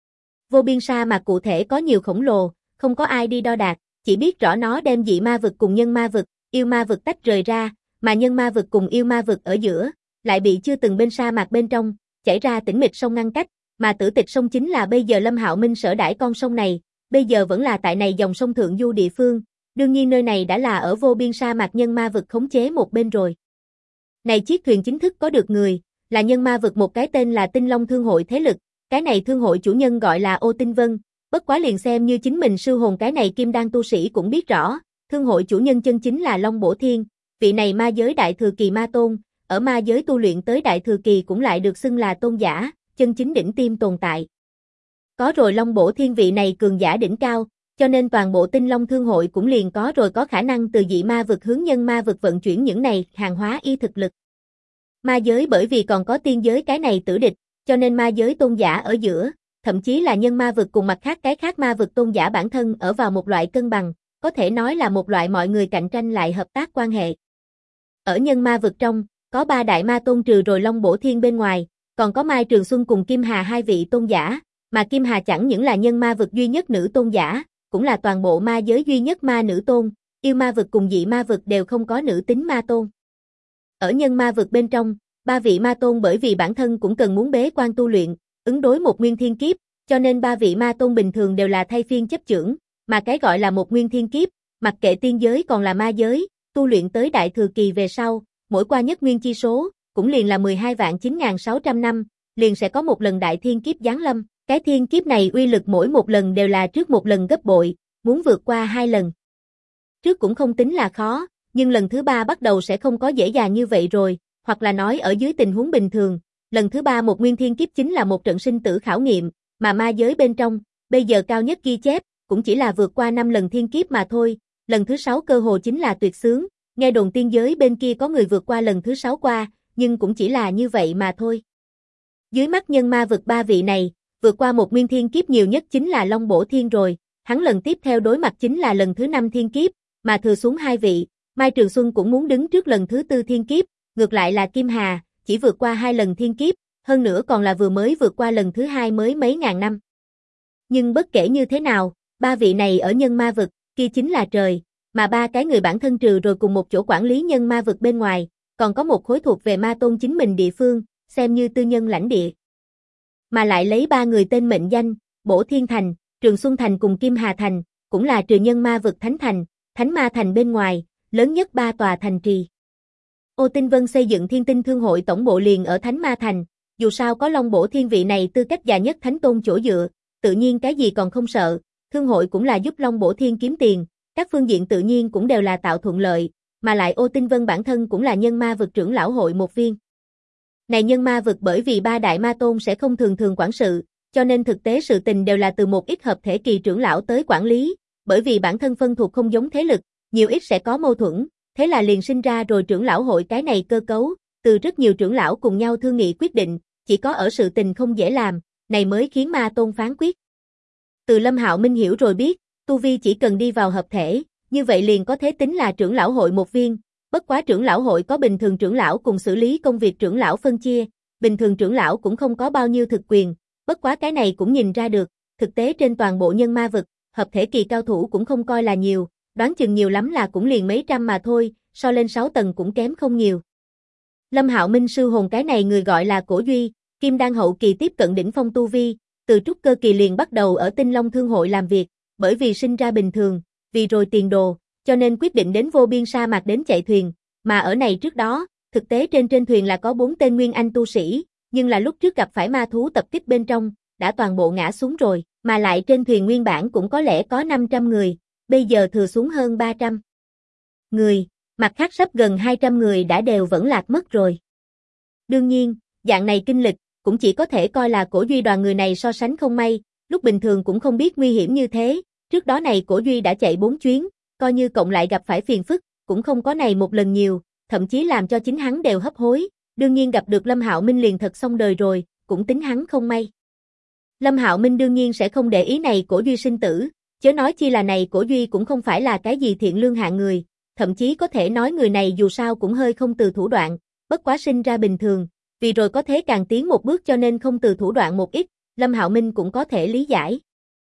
Speaker 1: Vô biên sa mạc cụ thể có nhiều khổng lồ, không có ai đi đo đạc, chỉ biết rõ nó đem dị ma vực cùng nhân ma vực, yêu ma vực tách rời ra, mà nhân ma vực cùng yêu ma vực ở giữa, lại bị chưa từng bên sa mạc bên trong, chảy ra tĩnh mịch sông ngăn cách, mà tử tịch sông chính là bây giờ Lâm Hạo Minh sở đãi con sông này, bây giờ vẫn là tại này dòng sông thượng du địa phương, đương nhiên nơi này đã là ở vô biên sa mạc nhân ma vực khống chế một bên rồi. Này chiếc thuyền chính thức có được người, là nhân ma vực một cái tên là Tinh Long Thương hội thế lực, cái này thương hội chủ nhân gọi là Ô Tinh Vân, bất quá liền xem như chính mình sư hồn cái này kim đan tu sĩ cũng biết rõ, thương hội chủ nhân chân chính là Long Bổ Thiên, vị này ma giới đại thừa kỳ ma tôn, ở ma giới tu luyện tới đại thừa kỳ cũng lại được xưng là tôn giả, chân chính đỉnh tiêm tồn tại. Có rồi Long Bổ Thiên vị này cường giả đỉnh cao, cho nên toàn bộ Tinh Long Thương hội cũng liền có rồi có khả năng từ dị ma vực hướng nhân ma vực vận chuyển những này hàng hóa y thực lực. Ma giới bởi vì còn có tiên giới cái này tử địch, cho nên ma giới tôn giả ở giữa, thậm chí là nhân ma vực cùng mặt khác cái khác ma vực tôn giả bản thân ở vào một loại cân bằng, có thể nói là một loại mọi người cạnh tranh lại hợp tác quan hệ. Ở nhân ma vực trong, có 3 đại ma tôn trừ rồi Long Bổ Thiên bên ngoài, còn có Mai Trường Xuân cùng Kim Hà hai vị tôn giả, mà Kim Hà chẳng những là nhân ma vực duy nhất nữ tôn giả, cũng là toàn bộ ma giới duy nhất ma nữ tôn, yêu ma vực cùng dị ma vực đều không có nữ tính ma tôn. Ở nhân ma vực bên trong, 3 vị ma tôn bởi vì bản thân cũng cần muốn bế quan tu luyện, ứng đối một nguyên thiên kiếp, cho nên 3 vị ma tôn bình thường đều là thay phiên chấp chưởng, mà cái gọi là một nguyên thiên kiếp, mặc kệ tiên giới còn là ma giới, tu luyện tới đại thừa kỳ về sau, mỗi qua nhất nguyên chi số, cũng liền là 12 vạn 9.600 năm, liền sẽ có một lần đại thiên kiếp giáng lâm. Cái thiên kiếp này uy lực mỗi một lần đều là trước một lần gấp bội, muốn vượt qua 2 lần. Trước cũng không tính là khó, nhưng lần thứ 3 bắt đầu sẽ không có dễ dàng như vậy rồi, hoặc là nói ở dưới tình huống bình thường, lần thứ 3 một nguyên thiên kiếp chính là một trận sinh tử khảo nghiệm, mà ma giới bên trong, bây giờ cao nhất ghi chép, cũng chỉ là vượt qua 5 lần thiên kiếp mà thôi, lần thứ 6 cơ hồ chính là tuyệt xướng, nghe đồn tiên giới bên kia có người vượt qua lần thứ 6 qua, nhưng cũng chỉ là như vậy mà thôi. Dưới mắt nhân ma vực 3 vị này, vượt qua một nguyên thiên kiếp nhiều nhất chính là Long Bổ Thiên rồi, hắn lần tiếp theo đối mặt chính là lần thứ 5 thiên kiếp, mà thừa xuống 2 vị, Mai Trường Xuân cũng muốn đứng trước lần thứ 4 thiên kiếp, ngược lại là Kim Hà, chỉ vượt qua 2 lần thiên kiếp, hơn nữa còn là vừa mới vượt qua lần thứ 2 mới mấy ngàn năm. Nhưng bất kể như thế nào, 3 vị này ở nhân ma vực, kia chính là trời, mà 3 cái người bản thân trừ rồi cùng một chỗ quản lý nhân ma vực bên ngoài, còn có một khối thuộc về ma tôn chính mình địa phương, xem như tư nhân lãnh địa. Mà lại lấy 3 người tên mệnh danh, Bổ Thiên Thành, Trường Xuân Thành cùng Kim Hà Thành, cũng là trừ nhân ma vực Thánh Thành, Thánh Ma Thành bên ngoài, lớn nhất 3 tòa thành trì. Ô Tinh Vân xây dựng Thiên Tinh Thương hội tổng bộ liền ở Thánh Ma Thành, dù sao có Long Bổ Thiên vị này tư cách già nhất Thánh Tôn chỗ dựa, tự nhiên cái gì còn không sợ, Thương hội cũng là giúp Long Bổ Thiên kiếm tiền, các phương diện tự nhiên cũng đều là tạo thuận lợi, mà lại Ô Tinh Vân bản thân cũng là nhân ma vực trưởng lão hội một viên. Này nhân ma vực bởi vì 3 đại ma tôn sẽ không thường thường quản sự, cho nên thực tế sự tình đều là từ một ít hợp thể kỳ trưởng lão tới quản lý, bởi vì bản thân phân thuộc không giống thế lực, nhiều ít sẽ có mâu thuẫn, thế là liền sinh ra rồi trưởng lão hội cái này cơ cấu, từ rất nhiều trưởng lão cùng nhau thương nghị quyết định, chỉ có ở sự tình không dễ làm, này mới khiến ma tôn phán quyết. Từ Lâm Hạo Minh hiểu rồi biết, tu vi chỉ cần đi vào hợp thể, như vậy liền có thể tính là trưởng lão hội một viên, bất quá trưởng lão hội có bình thường trưởng lão cùng xử lý công việc trưởng lão phân chia, bình thường trưởng lão cũng không có bao nhiêu thực quyền, bất quá cái này cũng nhìn ra được, thực tế trên toàn bộ nhân ma vực, hợp thể kỳ cao thủ cũng không coi là nhiều, đoán chừng nhiều lắm là cũng liền mấy trăm mà thôi, so lên 6 tầng cũng kém không nhiều. Lâm Hạo Minh sư hồn cái này người gọi là Cổ Duy, kim đan hậu kỳ tiếp cận đỉnh phong tu vi, từ trúc cơ kỳ liền bắt đầu ở Tinh Long Thương hội làm việc, bởi vì sinh ra bình thường, vì rồi tiền đồ, cho nên quyết định đến vô biên sa mạc đến chạy thuyền, mà ở này trước đó, thực tế trên thuyền là có 4 tên nguyên anh tu sĩ, nhưng là lúc trước gặp phải ma thú tập kích bên trong, đã toàn bộ ngã xuống rồi, mà lại trên thuyền nguyên bản cũng có lẽ có 500 người, bây giờ thừa xuống hơn 300 người, mặt khác sắp gần 200 người đã đều vẫn lạc mất rồi. Đương nhiên, dạng này kinh lịch, cũng chỉ có thể coi là Cổ Duy đoàn người này so sánh không may, lúc bình thường cũng không biết nguy hiểm như thế, trước đó này Cổ Duy đã chạy 4 chuyến, coi như cộng lại gặp phải phiền phức, cũng không có này một lần nhiều, thậm chí làm cho chính hắn đều hấp hối, đương nhiên gặp được Lâm Hạo Minh liền thật xong đời rồi, cũng tính hắn không may. Lâm Hạo Minh đương nhiên sẽ không để ý này Cổ Duy sinh tử, chớ nói chi là này Cổ Duy cũng không phải là cái gì thiện lương hạng người, thậm chí có thể nói người này dù sao cũng hơi không từ thủ đoạn, bất quá sinh ra bình thường, vì rồi có thế càng tiến một bước cho nên không từ thủ đoạn một ít, Lâm Hạo Minh cũng có thể lý giải.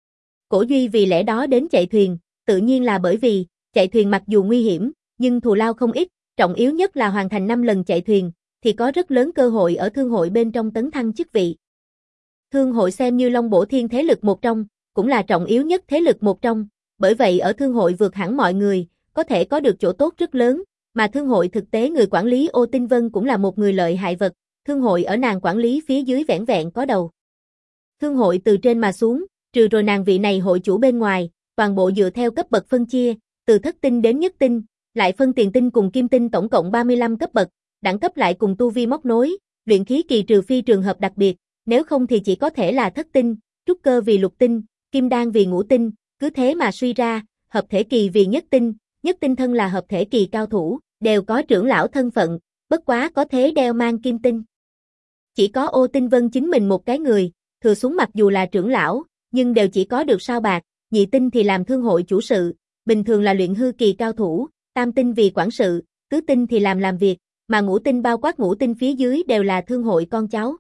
Speaker 1: Cổ Duy vì lẽ đó đến chạy thuyền, tự nhiên là bởi vì, chạy thuyền mặc dù nguy hiểm, nhưng thù lao không ít, trọng yếu nhất là hoàn thành 5 lần chạy thuyền, thì có rất lớn cơ hội ở thương hội bên trong tấn thăng chức vị. Thương hội xem như Long Bổ Thiên thế lực một trong, cũng là trọng yếu nhất thế lực một trong, bởi vậy ở thương hội vượt hẳn mọi người, có thể có được chỗ tốt rất lớn, mà thương hội thực tế người quản lý Ô Tinh Vân cũng là một người lợi hại vật, thương hội ở nàng quản lý phía dưới vẻn vẹn có đầu. Thương hội từ trên mà xuống, trừ rồi nàng vị này hội chủ bên ngoài, toàn bộ dựa theo cấp bậc phân chia, từ thất tinh đến nhất tinh, lại phân tiền tinh cùng kim tinh tổng cộng 35 cấp bậc, đẳng cấp lại cùng tu vi móc nối, luyện khí kỳ trừ phi trường hợp đặc biệt, nếu không thì chỉ có thể là thất tinh, trúc cơ vì lục tinh, kim đan vì ngũ tinh, cứ thế mà suy ra, hợp thể kỳ vì nhất tinh thân là hợp thể kỳ cao thủ, đều có trưởng lão thân phận, bất quá có thế đeo mang kim tinh. Chỉ có Ô Tinh Vân chính mình một cái người, thừa xuống mặc dù là trưởng lão, nhưng đều chỉ có được sao bạc, nhị tinh thì làm thương hội chủ sự, bình thường là luyện hư kỳ cao thủ, tam tinh vì quản sự, tứ tinh thì làm việc, mà ngũ tinh bao quát ngũ tinh phía dưới đều là thương hội con cháu.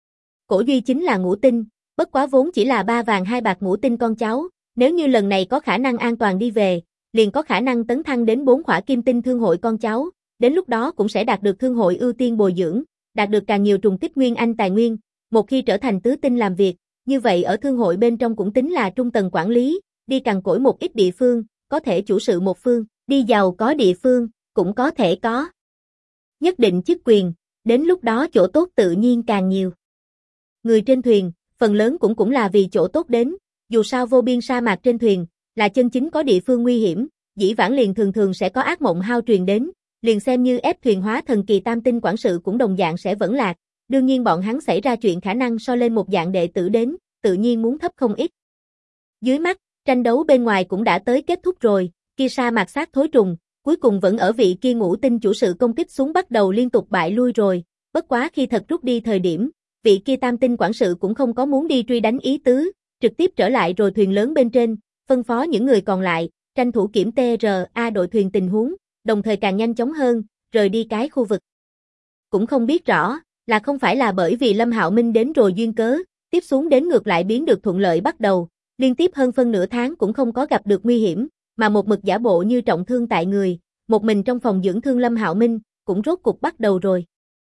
Speaker 1: Cổ Duy chính là ngũ tinh, bất quá vốn chỉ là 3 vàng 2 bạc ngũ tinh con cháu, nếu như lần này có khả năng an toàn đi về, liền có khả năng tấn thăng đến 4 khỏa kim tinh thương hội con cháu, đến lúc đó cũng sẽ đạt được thương hội ưu tiên bồi dưỡng, đạt được càng nhiều trùng kích nguyên anh tài nguyên, một khi trở thành tứ tinh làm việc, như vậy ở thương hội bên trong cũng tính là trung tầng quản lý, đi cằn cỗi một ít địa phương, có thể chủ sự một phương, đi giàu có địa phương, cũng có thể có nhất định chức quyền, đến lúc đó chỗ tốt tự nhiên càng nhiều. Người trên thuyền, phần lớn cũng là vì chỗ tốt đến, dù sao vô biên sa mạc trên thuyền, là chân chính có địa phương nguy hiểm, dĩ vãng liền thường sẽ có ác mộng hao truyền đến, liền xem như ép thuyền hóa thần kỳ tam tinh quản sự cũng đồng dạng sẽ vẫn lạc, đương nhiên bọn hắn xảy ra chuyện khả năng so lên một dạng đệ tử đến, tự nhiên muốn thấp không ít. Dưới mắt, tranh đấu bên ngoài cũng đã tới kết thúc rồi, kia sa mạc xác thối trùng, cuối cùng vẫn ở vị kia ngũ tinh chủ sự công kích xuống bắt đầu liên tục bại lui rồi, bất quá khi thật rút đi thời điểm, vị kia tam tinh quản sự cũng không có muốn đi truy đánh ý tứ, trực tiếp trở lại rồi thuyền lớn bên trên, phân phó những người còn lại, tranh thủ kiểm TRA đội thuyền tình huống, đồng thời càng nhanh chóng hơn, rời đi cái khu vực. Cũng không biết rõ, là không phải là bởi vì Lâm Hạo Minh đến rồi duyên cớ, tiếp xuống đến ngược lại biến được thuận lợi bắt đầu, liên tiếp hơn phân nửa tháng cũng không có gặp được nguy hiểm, mà một mực giả bộ như trọng thương tại người, một mình trong phòng dưỡng thương Lâm Hạo Minh, cũng rốt cục bắt đầu rồi.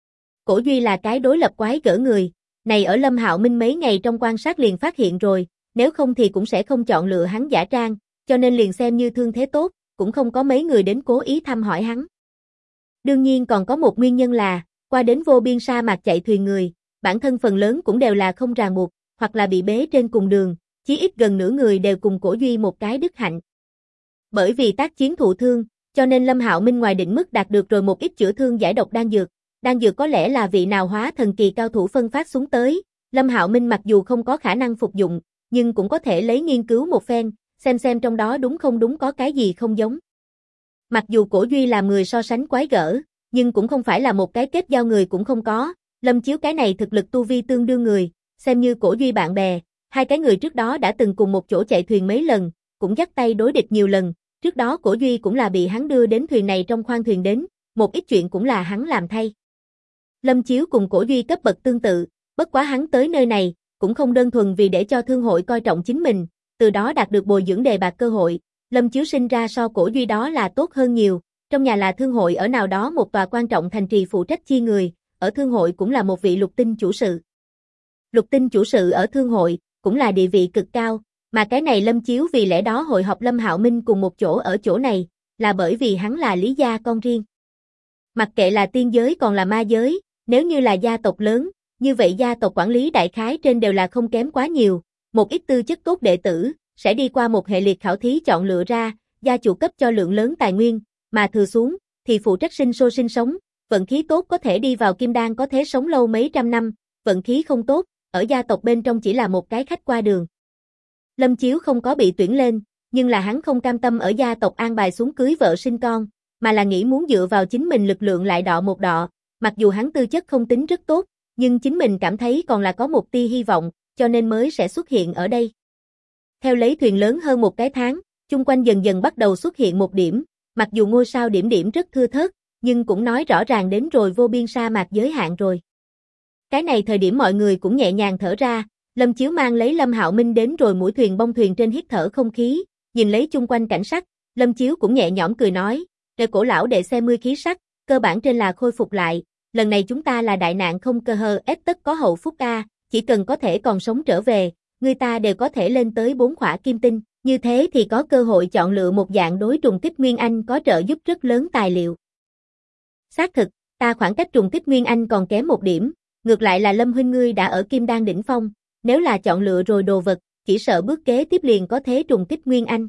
Speaker 1: Cổ Duy là cái đối lập quái gở người, này ở Lâm Hạo Minh mấy ngày trong quan sát liền phát hiện rồi, nếu không thì cũng sẽ không chọn lựa hắn giả trang, cho nên liền xem như thương thế tốt, cũng không có mấy người đến cố ý thăm hỏi hắn. Đương nhiên còn có một nguyên nhân là, qua đến vô biên sa mạc chạy thuyền người, bản thân phần lớn cũng đều là không ràng buộc, hoặc là bị bế trên cùng đường, chí ít gần nửa người đều cùng Cổ Duy một cái đức hạnh. Bởi vì tác chiến thụ thương, cho nên Lâm Hạo Minh ngoài định mức đạt được rồi một ít chữa thương giải độc đan dược có lẽ là vị nào hóa thần kỳ cao thủ phân phát xuống tới, Lâm Hạo Minh mặc dù không có khả năng phục dụng, nhưng cũng có thể lấy nghiên cứu một phen, xem trong đó đúng không đúng có cái gì không giống. Mặc dù Cổ Duy làm người so sánh quái gở, nhưng cũng không phải là một cái kết giao người cũng không có, Lâm Chiếu cái này thực lực tu vi tương đương người, xem như Cổ Duy bạn bè, hai cái người trước đó đã từng cùng một chỗ chạy thuyền mấy lần, cũng dắt tay đối địch nhiều lần, trước đó Cổ Duy cũng là bị hắn đưa đến thuyền này trong khoang thuyền đến, một ít chuyện cũng là hắn làm thay. Lâm Chiếu cùng Cổ Duy cấp bậc tương tự, bất quá hắn tới nơi này, cũng không đơn thuần vì để cho thương hội coi trọng chính mình, từ đó đạt được bồi dưỡng đề bạt cơ hội, Lâm Chiếu sinh ra so Cổ Duy đó là tốt hơn nhiều, trong nhà là thương hội ở nào đó một tòa quan trọng thành trì phụ trách chi người, ở thương hội cũng là một vị lục tinh chủ sự. Lục tinh chủ sự ở thương hội, cũng là địa vị cực cao, mà cái này Lâm Chiếu vì lẽ đó hội họp Lâm Hạo Minh cùng một chỗ ở chỗ này, là bởi vì hắn là Lý gia con riêng. Mặc kệ là tiên giới còn là ma giới, nếu như là gia tộc lớn, như vậy gia tộc quản lý đại khái trên đều là không kém quá nhiều, một ít tư chất tốt đệ tử, sẽ đi qua một hệ liệt khảo thí chọn lựa ra, gia chủ cấp cho lượng lớn tài nguyên, mà thừa xuống, thì phụ trách sinh sống, vận khí tốt có thể đi vào kim đan có thể sống lâu mấy trăm năm, vận khí không tốt, ở gia tộc bên trong chỉ là một cái khách qua đường. Lâm Chiếu không có bị tuyển lên, nhưng là hắn không cam tâm ở gia tộc an bài xuống cưới vợ sinh con, mà là nghĩ muốn dựa vào chính mình lực lượng lại đọ một đọ, mặc dù hắn tư chất không tính rất tốt, nhưng chính mình cảm thấy còn là có một tia hy vọng, cho nên mới sẽ xuất hiện ở đây. Theo lấy thuyền lớn hơn một cái tháng, chung quanh dần dần bắt đầu xuất hiện một điểm, mặc dù ngôi sao điểm rất thưa thớt, nhưng cũng nói rõ ràng đến rồi vô biên sa mạc giới hạn rồi. Cái này thời điểm mọi người cũng nhẹ nhàng thở ra, Lâm Chiếu mang lấy Lâm Hạo Minh đến rồi mũi thuyền bông thuyền trên hít thở không khí, nhìn lấy chung quanh cảnh sắc, Lâm Chiếu cũng nhẹ nhõm cười nói, "Để Cổ lão đệ xe mươi khí sắc, cơ bản trên là khôi phục lại, lần này chúng ta là đại nạn không cơ hơ ép tất có hậu phúc a, chỉ cần có thể còn sống trở về, người ta đều có thể lên tới 4 khỏa kim tinh, như thế thì có cơ hội chọn lựa một dạng đối trùng kích Nguyên Anh có trợ giúp rất lớn tài liệu." Xác thực, ta khoảng cách trùng kích Nguyên Anh còn kém một điểm, ngược lại là Lâm huynh ngươi đã ở kim đan đỉnh phong, nếu là chọn lựa rồi đồ vật, chỉ sợ bước kế tiếp liền có thế trùng kích Nguyên Anh.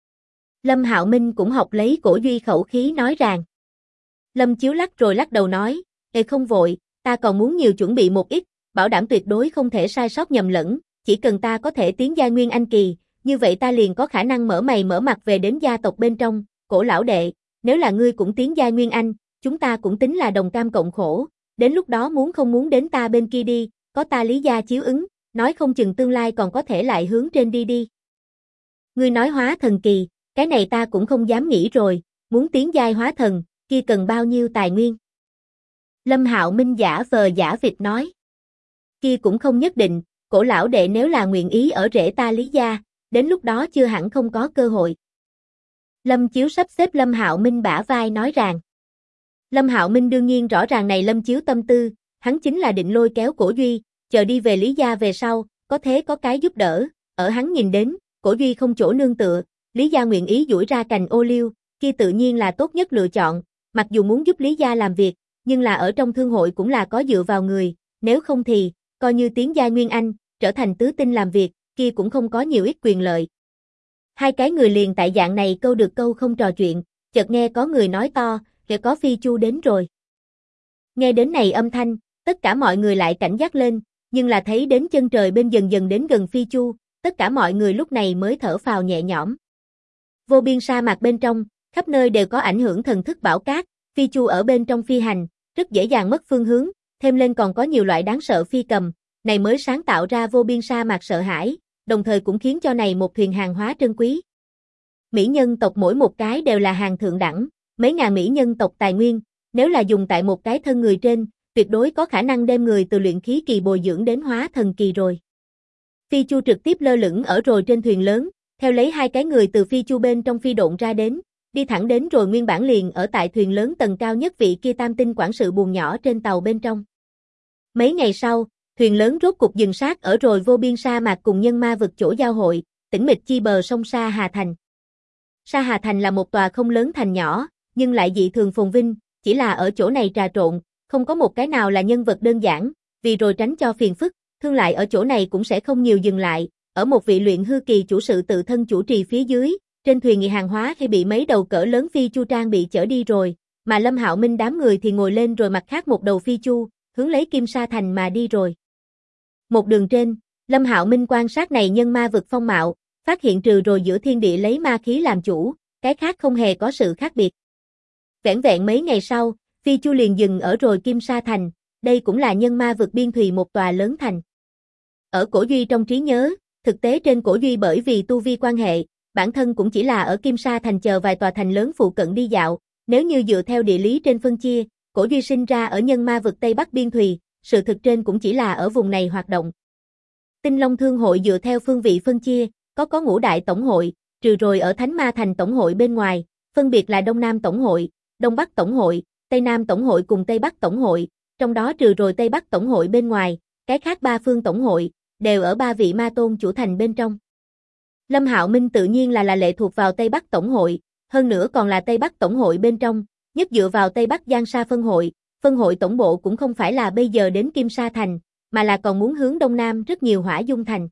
Speaker 1: Lâm Hạo Minh cũng học lấy Cổ Duy khẩu khí nói rằng. Lâm Chiếu lắc rồi lắc đầu nói, không vội, ta còn muốn nhiều chuẩn bị một ít, bảo đảm tuyệt đối không thể sai sót nhầm lẫn, chỉ cần ta có thể tiến giai Nguyên Anh kỳ, như vậy ta liền có khả năng mở mày mở mặt về đến gia tộc bên trong, Cổ lão đệ, nếu là ngươi cũng tiến giai Nguyên Anh, chúng ta cũng tính là đồng cam cộng khổ, đến lúc đó muốn không muốn đến ta bên kia đi, có ta Lý gia chiếu ứng, nói không chừng tương lai còn có thể lại hướng trên đi. Ngươi nói hóa thần kỳ, cái này ta cũng không dám nghĩ rồi, muốn tiến giai hóa thần, kia cần bao nhiêu tài nguyên. Lâm Hạo Minh giả vờ giả vịt nói. Kia cũng không nhất định, Cổ lão đệ nếu là nguyện ý ở rễ ta Lý gia, đến lúc đó chưa hẳn không có cơ hội. Lâm Chiếu sắp xếp Lâm Hạo Minh bả vai nói rằng. Lâm Hạo Minh đương nhiên rõ ràng này Lâm Chiếu tâm tư, hắn chính là định lôi kéo Cổ Duy, chờ đi về Lý gia về sau, có thế có cái giúp đỡ, ở hắn nhìn đến, Cổ Duy không chỗ nương tựa, Lý gia nguyện ý duỗi ra cành ô liu, kia tự nhiên là tốt nhất lựa chọn, mặc dù muốn giúp Lý gia làm việc, nhưng là ở trong thương hội cũng là có dựa vào người, nếu không thì, coi như tiến giai Nguyên Anh, trở thành tứ tinh làm việc, kia cũng không có nhiều ít quyền lợi. Hai cái người liền tại dạng này câu được câu không trò chuyện, chợt nghe có người nói to, kìa có Phi Chu đến rồi. Nghe đến này âm thanh, tất cả mọi người lại cảnh giác lên, nhưng là thấy đến chân trời bên dần dần đến gần Phi Chu, tất cả mọi người lúc này mới thở phào nhẹ nhõm. Vô biên sa mạc bên trong, khắp nơi đều có ảnh hưởng thần thức bão cát, Phi Chu ở bên trong phi hành, rất dễ dàng mất phương hướng, thêm lên còn có nhiều loại đáng sợ phi cầm, này mới sáng tạo ra vô biên sa mạc sợ hãi, đồng thời cũng khiến cho này một thuyền hàng hóa trân quý. Mỹ nhân tộc mỗi một cái đều là hàng thượng đẳng, mấy ngàn mỹ nhân tộc tài nguyên, nếu là dùng tại một cái thân người trên, tuyệt đối có khả năng đem người từ luyện khí kỳ bồi dưỡng đến hóa thần kỳ rồi. Phi Chu trực tiếp lơ lửng ở rồi trên thuyền lớn, theo lấy hai cái người từ Phi Chu bên trong phi độn ra đến, đi thẳng đến rồi nguyên bản liền ở tại thuyền lớn tầng cao nhất vị kia tam tinh quản sự buồng nhỏ trên tàu bên trong. Mấy ngày sau, thuyền lớn rốt cục dừng sát ở rồi vô biên sa mạc cùng nhân ma vực chỗ giao hội, tĩnh mịch chi bờ sông Sa Hà Thành. Sa Hà Thành là một tòa không lớn thành nhỏ, nhưng lại dị thường phồn vinh, chỉ là ở chỗ này trà trộn, không có một cái nào là nhân vật đơn giản, vì rồi tránh cho phiền phức, thương lại ở chỗ này cũng sẽ không nhiều dừng lại, ở một vị luyện hư kỳ chủ sự tự thân chủ trì phía dưới, trên thuyền nghị hàng hóa khi bị mấy đầu cỡ lớn Phi Chu trang bị chở đi rồi, mà Lâm Hạo Minh đám người thì ngồi lên rồi mặt khác một đầu Phi Chu, hướng lấy Kim Sa Thành mà đi rồi. Một đường trên, Lâm Hạo Minh quan sát này nhân ma vực phong mạo, phát hiện trừ rồi giữa thiên địa lấy ma khí làm chủ, cái khác không hề có sự khác biệt. Vẻn vẹn mấy ngày sau, Phi Chu liền dừng ở rồi Kim Sa Thành, đây cũng là nhân ma vực biên thùy một tòa lớn thành. Ở Cổ Duy trong trí nhớ, thực tế trên Cổ Duy bởi vì tu vi quan hệ, bản thân cũng chỉ là ở Kim Sa Thành chờ vài tòa thành lớn phụ cận đi dạo, nếu như dựa theo địa lý trên phân chia, Cổ Duy sinh ra ở nhân ma vực Tây Bắc biên thùy, sự thực trên cũng chỉ là ở vùng này hoạt động. Tinh Long Thương hội dựa theo phương vị phân chia, có ngũ đại tổng hội, trừ rồi ở Thánh Ma Thành tổng hội bên ngoài, phân biệt là Đông Nam tổng hội, Đông Bắc tổng hội, Tây Nam tổng hội cùng Tây Bắc tổng hội, trong đó trừ rồi Tây Bắc tổng hội bên ngoài, cái khác ba phương tổng hội đều ở ba vị ma tôn chủ thành bên trong. Lâm Hạo Minh tự nhiên là lệ thuộc vào Tây Bắc tổng hội, hơn nữa còn là Tây Bắc tổng hội bên trong, nhất dựa vào Tây Bắc Giang Sa phân hội tổng bộ cũng không phải là bây giờ đến Kim Sa Thành, mà là còn muốn hướng Đông Nam rất nhiều Hỏa Dung Thành.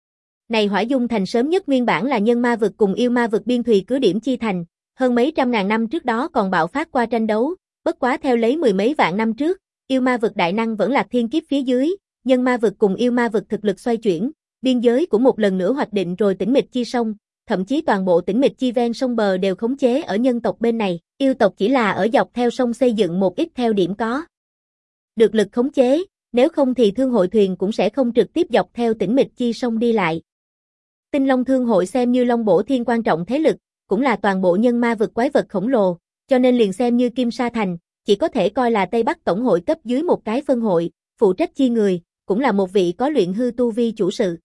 Speaker 1: Này Hỏa Dung Thành sớm nhất nguyên bản là nhân ma vực cùng yêu ma vực biên thùy cứ điểm chi thành, hơn mấy trăm ngàn năm trước đó còn bạo phát qua tranh đấu, bất quá theo lấy mười mấy vạn năm trước, yêu ma vực đại năng vẫn lạc thiên kiếp phía dưới, nhân ma vực cùng yêu ma vực thực lực xoay chuyển, biên giới cũng một lần nữa hoạch định rồi tĩnh mịch chi sông, thậm chí toàn bộ tĩnh mịch chi ven sông bờ đều khống chế ở nhân tộc bên này, yêu tộc chỉ là ở dọc theo sông xây dựng một ít theo điểm có được lực khống chế, nếu không thì thương hội thuyền cũng sẽ không trực tiếp dọc theo tĩnh mịch chi sông đi lại. Tinh Long Thương hội xem như Long Bổ Thiên quan trọng thế lực, cũng là toàn bộ nhân ma vực quái vật khổng lồ, cho nên liền xem như Kim Sa Thành, chỉ có thể coi là Tây Bắc tổng hội cấp dưới một cái phân hội, phụ trách chi người, cũng là một vị có luyện hư tu vi chủ sự.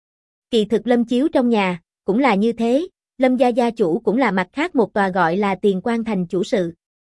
Speaker 1: Kỳ thực Lâm Chiếu trong nhà, cũng là như thế, Lâm gia gia chủ cũng là mặt khác một tòa gọi là Tiền Quan Thành chủ sự.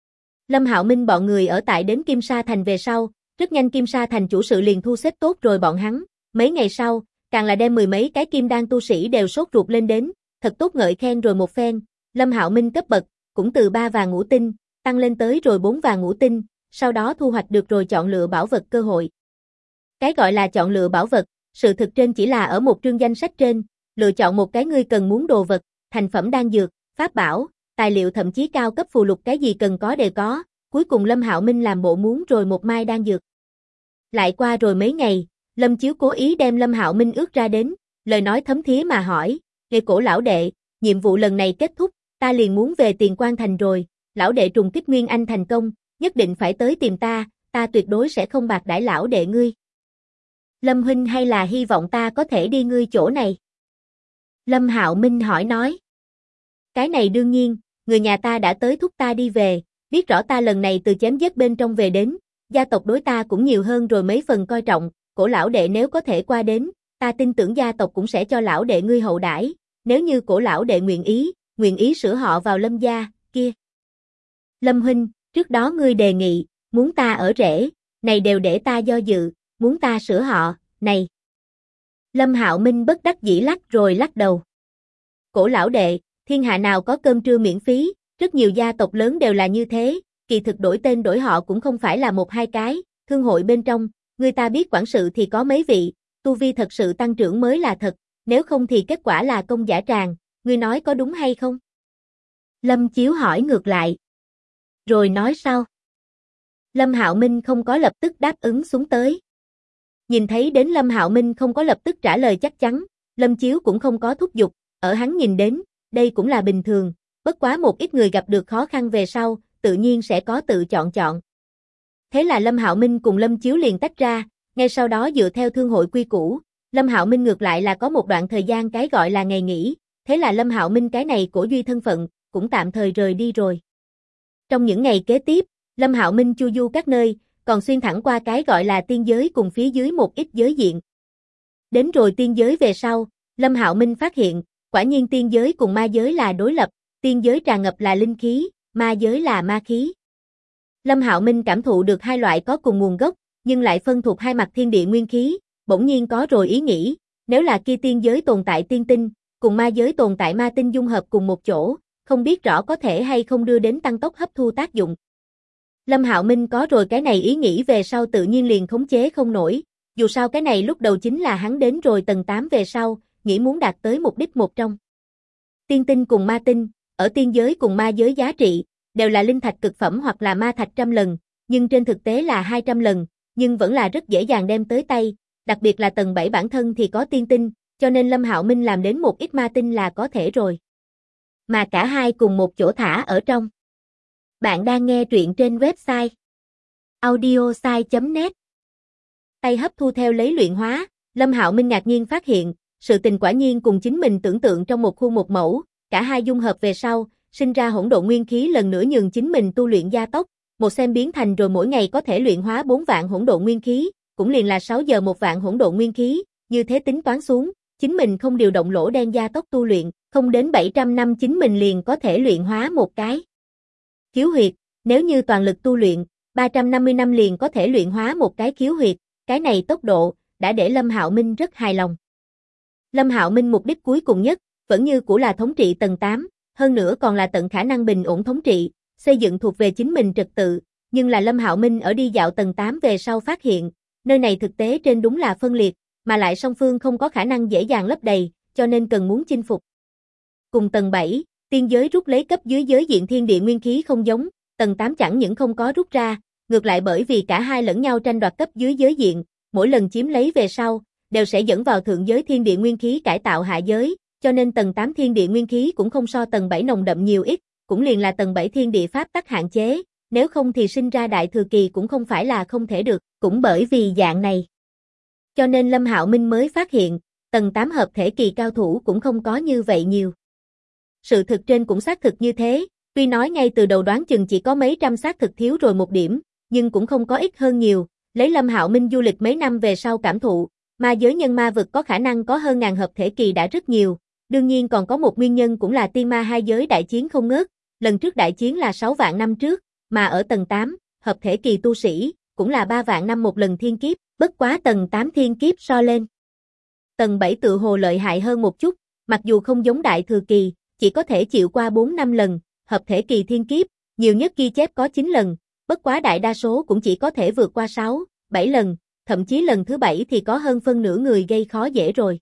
Speaker 1: Lâm Hạo Minh bọn người ở tại đến Kim Sa Thành về sau, rất nhanh Kim Sa Thành chủ sự liền thu xếp tốt rồi bọn hắn, mấy ngày sau, càng là đem mười mấy cái kim đan tu sĩ đều sốt ruột lên đến, thật tốt ngợi khen rồi một phen, Lâm Hạo Minh cấp bậc, cũng từ 3 vàng ngũ tinh, tăng lên tới rồi 4 vàng ngũ tinh, sau đó thu hoạch được rồi chọn lựa bảo vật cơ hội. Cái gọi là chọn lựa bảo vật, sự thực trên chỉ là ở một chương danh sách trên, lựa chọn một cái ngươi cần muốn đồ vật, thành phẩm đan dược, pháp bảo, tài liệu thậm chí cao cấp phù lục cái gì cần có đều có, cuối cùng Lâm Hạo Minh làm bộ muốn rồi một mai đan dược. Lại qua rồi mấy ngày, Lâm Chiếu cố ý đem Lâm Hạo Minh ước ra đến, lời nói thấm thía mà hỏi, "Nghe cổ lão đệ, nhiệm vụ lần này kết thúc, ta liền muốn về Tiền Quan Thành rồi, lão đệ trùng kích Nguyên Anh thành công, nhất định phải tới tìm ta, ta tuyệt đối sẽ không bạc đãi lão đệ ngươi. Lâm huynh hay là hy vọng ta có thể đi ngươi chỗ này?" Lâm Hạo Minh hỏi nói. "Cái này đương nhiên, người nhà ta đã tới thúc ta đi về, biết rõ ta lần này từ chém giết bên trong về đến, gia tộc đối ta cũng nhiều hơn rồi mấy phần coi trọng, cổ lão đệ nếu có thể qua đến, ta tin tưởng gia tộc cũng sẽ cho lão đệ ngươi hậu đãi, nếu như cổ lão đệ nguyện ý sửa họ vào Lâm gia, kia. Lâm huynh, trước đó ngươi đề nghị, muốn ta ở rễ, này đều để ta do dự, muốn ta sửa họ, này." Lâm Hạo Minh bất đắc dĩ lắc rồi lắc đầu. "Cổ lão đệ, thiên hạ nào có cơm trưa miễn phí, rất nhiều gia tộc lớn đều là như thế, kỳ thực đổi tên đổi họ cũng không phải là một hai cái, thương hội bên trong, Người ta biết quản sự thì có mấy vị, tu vi thật sự tăng trưởng mới là thật, nếu không thì kết quả là công giả tràng, ngươi nói có đúng hay không? Lâm Chiếu hỏi ngược lại. Rồi nói sau. Lâm Hạo Minh không có lập tức đáp ứng xuống tới. Nhìn thấy đến Lâm Hạo Minh không có lập tức trả lời chắc chắn, Lâm Chiếu cũng không có thúc giục, ở hắn nhìn đến, đây cũng là bình thường, bất quá một ít người gặp được khó khăn về sau, tự nhiên sẽ có tự chọn. Thế là Lâm Hạo Minh cùng Lâm Chiếu liền tách ra, ngay sau đó dựa theo thương hội quy củ, Lâm Hạo Minh ngược lại là có một đoạn thời gian cái gọi là ngày nghỉ, thế là Lâm Hạo Minh cái này cổ duy thân phận, cũng tạm thời rời đi rồi. Trong những ngày kế tiếp, Lâm Hạo Minh chu du các nơi, còn xuyên thẳng qua cái gọi là tiên giới cùng phía dưới một ít giới diện. Đến rồi tiên giới về sau, Lâm Hạo Minh phát hiện, quả nhiên tiên giới cùng ma giới là đối lập, tiên giới tràn ngập là linh khí, ma giới là ma khí. Lâm Hạo Minh cảm thụ được hai loại có cùng nguồn gốc, nhưng lại phân thuộc hai mặt thiên địa nguyên khí, bỗng nhiên có rồi ý nghĩ, nếu là kia tiên giới tồn tại tiên tinh, cùng ma giới tồn tại ma tinh dung hợp cùng một chỗ, không biết rõ có thể hay không đưa đến tăng tốc hấp thu tác dụng. Lâm Hạo Minh có rồi cái này ý nghĩ về sau tự nhiên liền khống chế không nổi, dù sao cái này lúc đầu chính là hắn đến rồi tầng 8 về sau, nghĩ muốn đạt tới mục đích một trong. Tiên tinh cùng ma tinh, ở tiên giới cùng ma giới giá trị, đều là linh thạch cực phẩm hoặc là ma thạch 100 lần, nhưng trên thực tế là 200 lần, nhưng vẫn là rất dễ dàng đem tới tay, đặc biệt là tầng 7 bản thân thì có tiên tinh, cho nên Lâm Hạo Minh làm đến một ít ma tinh là có thể rồi. Mà cả hai cùng một chỗ thả ở trong. Bạn đang nghe truyện trên website audiosai.net. Tay hấp thu theo lấy luyện hóa, Lâm Hạo Minh ngạc nhiên phát hiện, sự tình quả nhiên cùng chính mình tưởng tượng trong một khuôn một mẫu, cả hai dung hợp về sau, sinh ra hỗn độn nguyên khí lần nữa nhường chính mình tu luyện gia tốc, một xem biến thành rồi mỗi ngày có thể luyện hóa 4 vạn hỗn độn nguyên khí, cũng liền là 6 giờ 1 vạn hỗn độn nguyên khí, như thế tính toán xuống, chính mình không điều động lỗ đen gia tốc tu luyện, không đến 700 năm chính mình liền có thể luyện hóa một cái khiếu huyệt, nếu như toàn lực tu luyện, 350 năm liền có thể luyện hóa một cái khiếu huyệt, cái này tốc độ đã để Lâm Hạo Minh rất hài lòng. Lâm Hạo Minh mục đích cuối cùng nhất vẫn như cũ là thống trị tầng 8, hơn nữa còn là tận khả năng bình ổn thống trị, xây dựng thuộc về chính mình trật tự, nhưng là Lâm Hạo Minh ở đi dạo tầng 8 về sau phát hiện, nơi này thực tế trên đúng là phân liệt, mà lại song phương không có khả năng dễ dàng lấp đầy, cho nên cần muốn chinh phục. Cùng tầng 7, tiên giới rút lấy cấp dưới giới diện thiên địa nguyên khí không giống, tầng 8 chẳng những không có rút ra, ngược lại bởi vì cả hai lẫn nhau tranh đoạt cấp dưới giới diện, mỗi lần chiếm lấy về sau, đều sẽ dẫn vào thượng giới thiên địa nguyên khí cải tạo hạ giới, cho nên tầng 8 thiên địa nguyên khí cũng không so tầng 7 nồng đậm nhiều ít, cũng liền là tầng 7 thiên địa pháp tắc hạn chế, nếu không thì sinh ra đại thừa kỳ cũng không phải là không thể được, cũng bởi vì dạng này. Cho nên Lâm Hạo Minh mới phát hiện, tầng 8 hợp thể kỳ cao thủ cũng không có như vậy nhiều. Sự thực trên cũng xác thực như thế, tuy nói ngay từ đầu đoán chừng chỉ có mấy trăm xác thực thiếu rồi một điểm, nhưng cũng không có ít hơn nhiều, lấy Lâm Hạo Minh du lịch mấy năm về sau cảm thụ, ma giới nhân ma vực có khả năng có hơn ngàn hợp thể kỳ đã rất nhiều, đương nhiên còn có một nguyên nhân cũng là tiên ma hai giới đại chiến không ngớt, lần trước đại chiến là 6 vạn năm trước, mà ở tầng 8, hợp thể kỳ tu sĩ, cũng là 3 vạn năm một lần thiên kiếp, bất quá tầng 8 thiên kiếp so lên. Tầng 7 tự hồ lợi hại hơn một chút, mặc dù không giống đại thừa kỳ, chỉ có thể chịu qua 4-5 lần, hợp thể kỳ thiên kiếp, nhiều nhất ghi chép có 9 lần, bất quá đại đa số cũng chỉ có thể vượt qua 6-7 lần, thậm chí lần thứ 7 thì có hơn phân nửa người gây khó dễ rồi.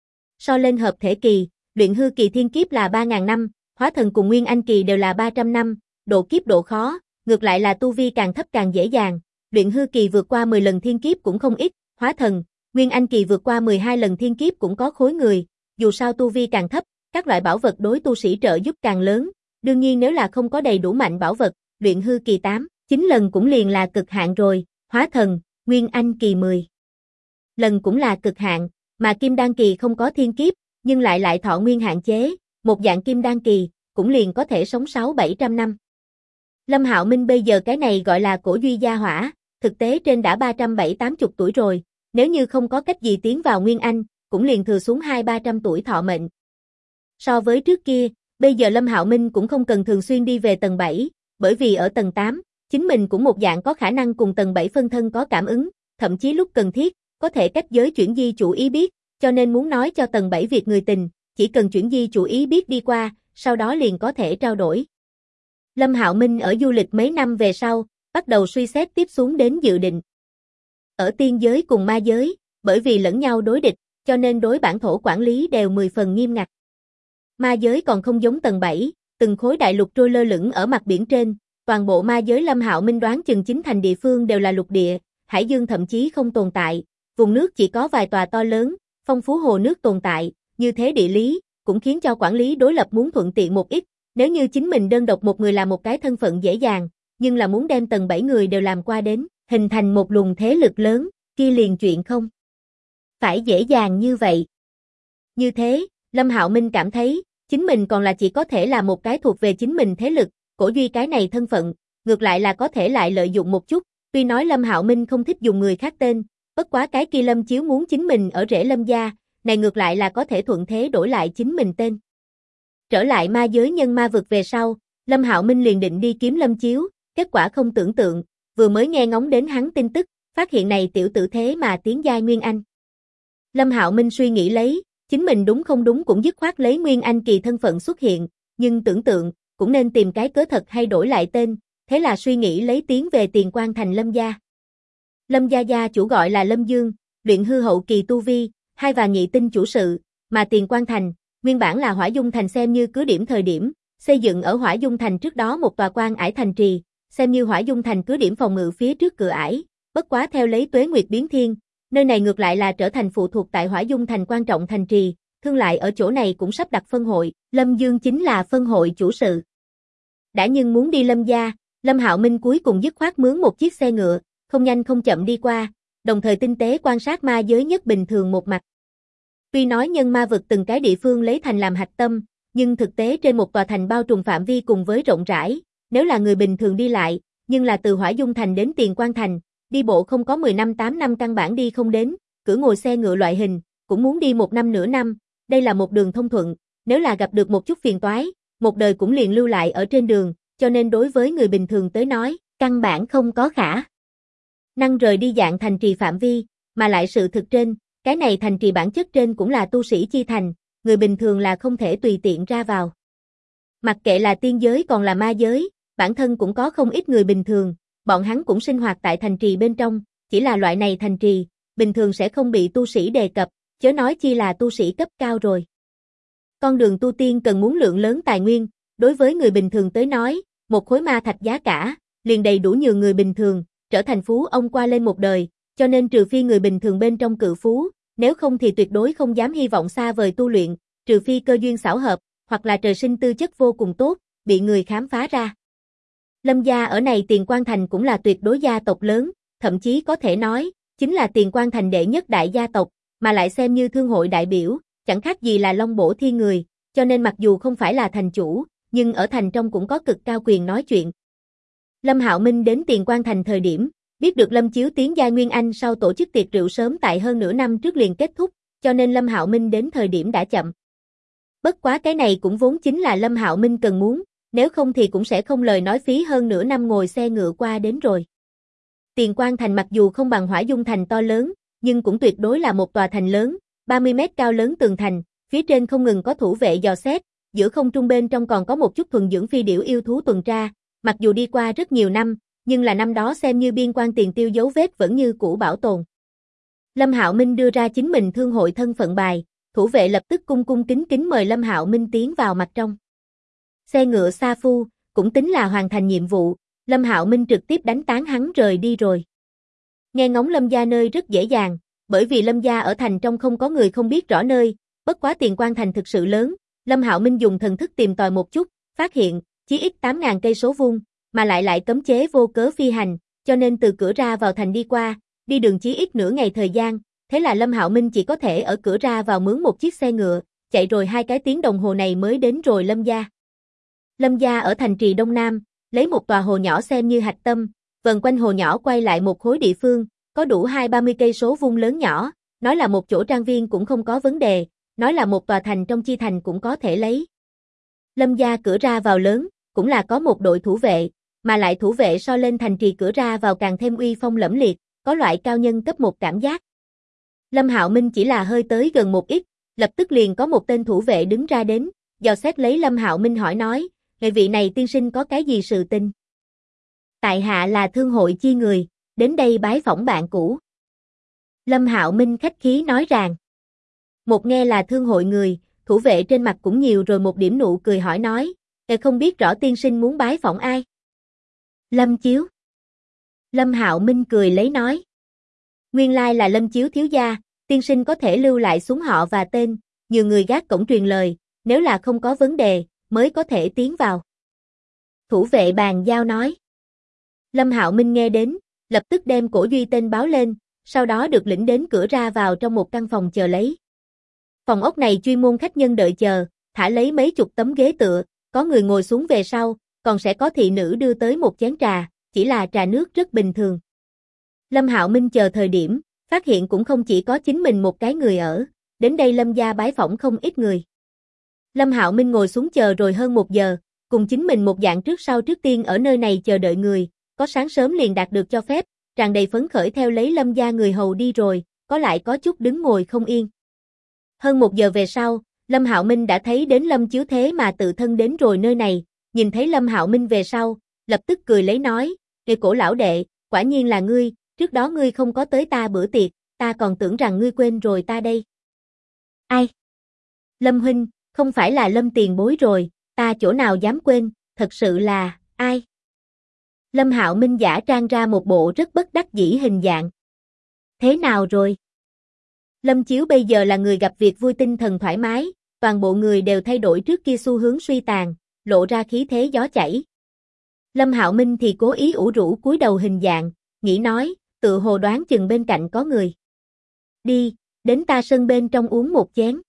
Speaker 1: So lên hợp thể kỳ, luyện hư kỳ thiên kiếp là 3.000 năm, hóa thần cùng nguyên anh kỳ đều là 300 năm, độ kiếp độ khó, ngược lại là tu vi càng thấp càng dễ dàng, luyện hư kỳ vượt qua 10 lần thiên kiếp cũng không ít, hóa thần, nguyên anh kỳ vượt qua 12 lần thiên kiếp cũng có khối người, dù sao tu vi càng thấp, các loại bảo vật đối tu sĩ trợ giúp càng lớn, đương nhiên nếu là không có đầy đủ mạnh bảo vật, luyện hư kỳ 8-9 lần cũng liền là cực hạn rồi, hóa thần, nguyên anh kỳ 10 lần cũng là cực hạn, mà kim đan kỳ không có thiên kiếp, nhưng lại thọ nguyên hạn chế, một dạng kim đan kỳ, cũng liền có thể sống 600-700 năm. Lâm Hạo Minh bây giờ cái này gọi là cổ duy gia hỏa, thực tế trên đã 370-80 tuổi rồi, nếu như không có cách gì tiến vào nguyên anh, cũng liền thừa xuống 200-300 tuổi thọ mệnh. So với trước kia, bây giờ Lâm Hạo Minh cũng không cần thường xuyên đi về tầng 7, bởi vì ở tầng 8, chính mình cũng một dạng có khả năng cùng tầng 7 phân thân có cảm ứng, thậm chí lúc cần thiết, có thể cách giới chuyển di chủ ý biết, cho nên muốn nói cho tầng 7 việc người tình, chỉ cần chuyển di chủ ý biết đi qua, sau đó liền có thể trao đổi. Lâm Hạo Minh ở du lịch mấy năm về sau, bắt đầu suy xét tiếp xuống đến dự định. Ở tiên giới cùng ma giới, bởi vì lẫn nhau đối địch, cho nên đối bản thổ quản lý đều 10 phần nghiêm ngặt. Ma giới còn không giống tầng 7, từng khối đại lục trôi lơ lửng ở mặt biển trên, toàn bộ ma giới Lâm Hạo Minh đoán chừng chính thành địa phương đều là lục địa, hải dương thậm chí không tồn tại, vùng nước chỉ có vài tòa to lớn, phong phú hồ nước tồn tại, như thế địa lý, cũng khiến cho quản lý đối lập muốn thuận tiện một ít, nếu như chính mình đơn độc một người làm một cái thân phận dễ dàng, nhưng là muốn đem tầng 7 người đều làm qua đến, hình thành một luồng thế lực lớn, kia liền chuyện không phải dễ dàng như vậy. Như thế, Lâm Hạo Minh cảm thấy, chính mình còn là chỉ có thể là một cái thuộc về chính mình thế lực, Cổ Duy cái này thân phận, ngược lại là có thể lại lợi dụng một chút, tuy nói Lâm Hạo Minh không thích dùng người khác tên, bất quá cái kia Lâm Chiếu muốn chính mình ở rễ Lâm gia, này ngược lại là có thể thuận thế đổi lại chính mình tên. Trở lại ma giới nhân ma vực về sau, Lâm Hạo Minh liền định đi kiếm Lâm Chiếu, kết quả không tưởng tượng, vừa mới nghe ngóng đến hắn tin tức, phát hiện này tiểu tử thế mà tiến giai Nguyên Anh. Lâm Hạo Minh suy nghĩ lấy, chính mình đúng không đúng cũng dứt khoát lấy Nguyên Anh kỳ thân phận xuất hiện, nhưng tưởng tượng, cũng nên tìm cái cớ thật hay đổi lại tên, thế là suy nghĩ lấy tiến về Tiền Quan thành Lâm gia. Lâm gia gia chủ gọi là Lâm Dương, luyện hư hậu kỳ tu vi, hai và nhị tinh chủ sự, mà Tiền Quan thành, nguyên bản là Hỏa Dung thành xem như cứ điểm thời điểm, xây dựng ở Hỏa Dung thành trước đó một tòa quan ải thành trì, xem như Hỏa Dung thành cứ điểm phòng ngự phía trước cửa ải, bất quá theo lấy tuế nguyệt biến thiên, nơi này ngược lại là trở thành phụ thuộc tại Hỏa Dung thành quan trọng thành trì, thương lại ở chỗ này cũng sắp đặt phân hội, Lâm Dương chính là phân hội chủ sự. Đã nhưng muốn đi Lâm gia, Lâm Hạo Minh cuối cùng dứt khoát mướn một chiếc xe ngựa, không nhanh không chậm đi qua, đồng thời tinh tế quan sát ma giới nhất bình thường một mặt. Tuy nói nhân ma vực từng cái địa phương lấy thành làm hạch tâm, nhưng thực tế trên một tòa thành bao trùm phạm vi cùng với rộng rãi, nếu là người bình thường đi lại, nhưng là từ Hỏa Dung thành đến Tiền Quan thành, đi bộ không có 10 năm 8 năm căn bản đi không đến, cử ngồi xe ngựa loại hình, cũng muốn đi 1 năm nửa năm, đây là một đường thông thuận, nếu là gặp được một chút phiền toái, một đời cũng liền lưu lại ở trên đường, cho nên đối với người bình thường tới nói, căn bản không có khả năng rời đi dạng thành trì phạm vi, mà lại sự thực trên, cái này thành trì bản chất trên cũng là tu sĩ chi thành, người bình thường là không thể tùy tiện ra vào. Mặc kệ là tiên giới còn là ma giới, bản thân cũng có không ít người bình thường, bọn hắn cũng sinh hoạt tại thành trì bên trong, chỉ là loại này thành trì, bình thường sẽ không bị tu sĩ đề cập, chớ nói chi là tu sĩ cấp cao rồi. Con đường tu tiên cần muốn lượng lớn tài nguyên, đối với người bình thường tới nói, một khối ma thạch giá cả, liền đầy đủ nhiều người bình thường, trở thành phú ông qua lên một đời, cho nên trừ phi người bình thường bên trong cự phú, nếu không thì tuyệt đối không dám hy vọng xa vời tu luyện, trừ phi cơ duyên xảo hợp, hoặc là trời sinh tư chất vô cùng tốt, bị người khám phá ra. Lâm gia ở này Tiền Quan thành cũng là tuyệt đối gia tộc lớn, thậm chí có thể nói, chính là Tiền Quan thành đệ nhất đại gia tộc, mà lại xem như thương hội đại biểu, chẳng khác gì là Long Bổ Thiên người, cho nên mặc dù không phải là thành chủ, nhưng ở thành trong cũng có cực cao quyền nói chuyện. Lâm Hạo Minh đến Tiền Quan thành thời điểm, biết được Lâm Chiếu tiến giai Nguyên Anh sau tổ chức tiệc rượu sớm tại hơn nửa năm trước liền kết thúc, cho nên Lâm Hạo Minh đến thời điểm đã chậm. Bất quá cái này cũng vốn chính là Lâm Hạo Minh cần muốn, nếu không thì cũng sẽ không lời nói phí hơn nửa năm ngồi xe ngựa qua đến rồi. Tiền Quan thành mặc dù không bằng Hỏa Dung thành to lớn, nhưng cũng tuyệt đối là một tòa thành lớn, 30 mét cao lớn tường thành, phía trên không ngừng có thủ vệ dò xét, giữa không trung bên trong còn có một chút thuần dưỡng phi điểu yêu thú tuần tra, mặc dù đi qua rất nhiều năm, nhưng là năm đó xem như biên quan tiền tiêu dấu vết vẫn như cũ bảo tồn. Lâm Hạo Minh đưa ra chính mình thương hội thân phận bài, thủ vệ lập tức cung cung kính kính mời Lâm Hạo Minh tiến vào mặt trong. Xe ngựa sa phu, cũng tính là hoàn thành nhiệm vụ, Lâm Hạo Minh trực tiếp đánh tán hắn rời đi rồi. Nghe ngóng Lâm gia nơi rất dễ dàng, bởi vì Lâm gia ở thành trong không có người không biết rõ nơi, bất quá Tiền Quan thành thực sự lớn, Lâm Hạo Minh dùng thần thức tìm tòi một chút, phát hiện, chí ít 8.000 cây số vuông, mà lại cấm chế vô cớ phi hành, cho nên từ cửa ra vào thành đi qua, đi đường chí ít nửa ngày thời gian, thế là Lâm Hạo Minh chỉ có thể ở cửa ra vào mướn một chiếc xe ngựa, chạy rồi 2 cái tiếng đồng hồ này mới đến rồi Lâm gia. Lâm gia ở thành trì Đông Nam, lấy một tòa hồ nhỏ xem như hạch tâm, vần quanh hồ nhỏ quay lại một khối địa phương, có đủ 20-30 cây số vuông lớn nhỏ, nói là một chỗ trang viên cũng không có vấn đề, nói là một tòa thành trong chi thành cũng có thể lấy. Lâm gia cửa ra vào lớn, cũng là có một đội thủ vệ, mà lại thủ vệ so lên thành trì cửa ra vào càng thêm uy phong lẫm liệt, có loại cao nhân cấp một cảm giác. Lâm Hạo Minh chỉ là hơi tới gần một ít, lập tức liền có một tên thủ vệ đứng ra đến, dò xét lấy Lâm Hạo Minh hỏi nói, người vị này tiên sinh có cái gì sự tình? Tại hạ là thương hội chi người, đến đây bái phỏng bạn cũ. Lâm Hạo Minh khách khí nói rằng. Một nghe là thương hội người, thủ vệ trên mặt cũng nhiều rồi một điểm nụ cười hỏi nói, không biết rõ tiên sinh muốn bái phỏng ai? Lâm Chiếu. Lâm Hạo Minh cười lấy nói. Nguyên lai là Lâm Chiếu thiếu gia, tiên sinh có thể lưu lại xuống họ và tên, nhiều người gác cổng truyền lời, nếu là không có vấn đề, mới có thể tiến vào. Thủ vệ bàn giao nói. Lâm Hạo Minh nghe đến, lập tức đem Cổ Duy tên báo lên, sau đó được lĩnh đến cửa ra vào trong một căn phòng chờ lấy. Phòng ốc này chuyên môn khách nhân đợi chờ, thả lấy mấy chục tấm ghế tựa, có người ngồi xuống về sau, còn sẽ có thị nữ đưa tới một chén trà, chỉ là trà nước rất bình thường. Lâm Hạo Minh chờ thời điểm, phát hiện cũng không chỉ có chính mình một cái người ở, đến đây Lâm gia bái phỏng không ít người. Lâm Hạo Minh ngồi xuống chờ rồi hơn 1 giờ, cùng chính mình một dạng trước sau trước tiên ở nơi này chờ đợi người, có sáng sớm liền đạt được cho phép, tràn đầy phấn khởi theo lấy Lâm gia người hầu đi rồi, có lại có chút đứng ngồi không yên. Hơn 1 giờ về sau, Lâm Hạo Minh đã thấy đến Lâm Chiếu thế mà tự thân đến rồi nơi này, nhìn thấy Lâm Hạo Minh về sau, lập tức cười lấy nói, Cổ lão đệ, quả nhiên là ngươi, trước đó ngươi không có tới ta bữa tiệc, ta còn tưởng rằng ngươi quên rồi ta đây. Ai? Lâm huynh, không phải là Lâm tiền bối rồi, ta chỗ nào dám quên, thật sự là, ai? Lâm Hạo Minh giả trang ra một bộ rất bất đắc dĩ hình dạng. Thế nào rồi? Lâm Chiếu bây giờ là người gặp việc vui tinh thần thoải mái, toàn bộ người đều thay đổi trước kia xu hướng suy tàn, lộ ra khí thế gió chảy. Lâm Hạo Minh thì cố ý ủ rũ cúi đầu hình dạng, nghĩ nói, tự hồ đoán chừng bên cạnh có người. Đi, đến ta sân bên trong uống một chén.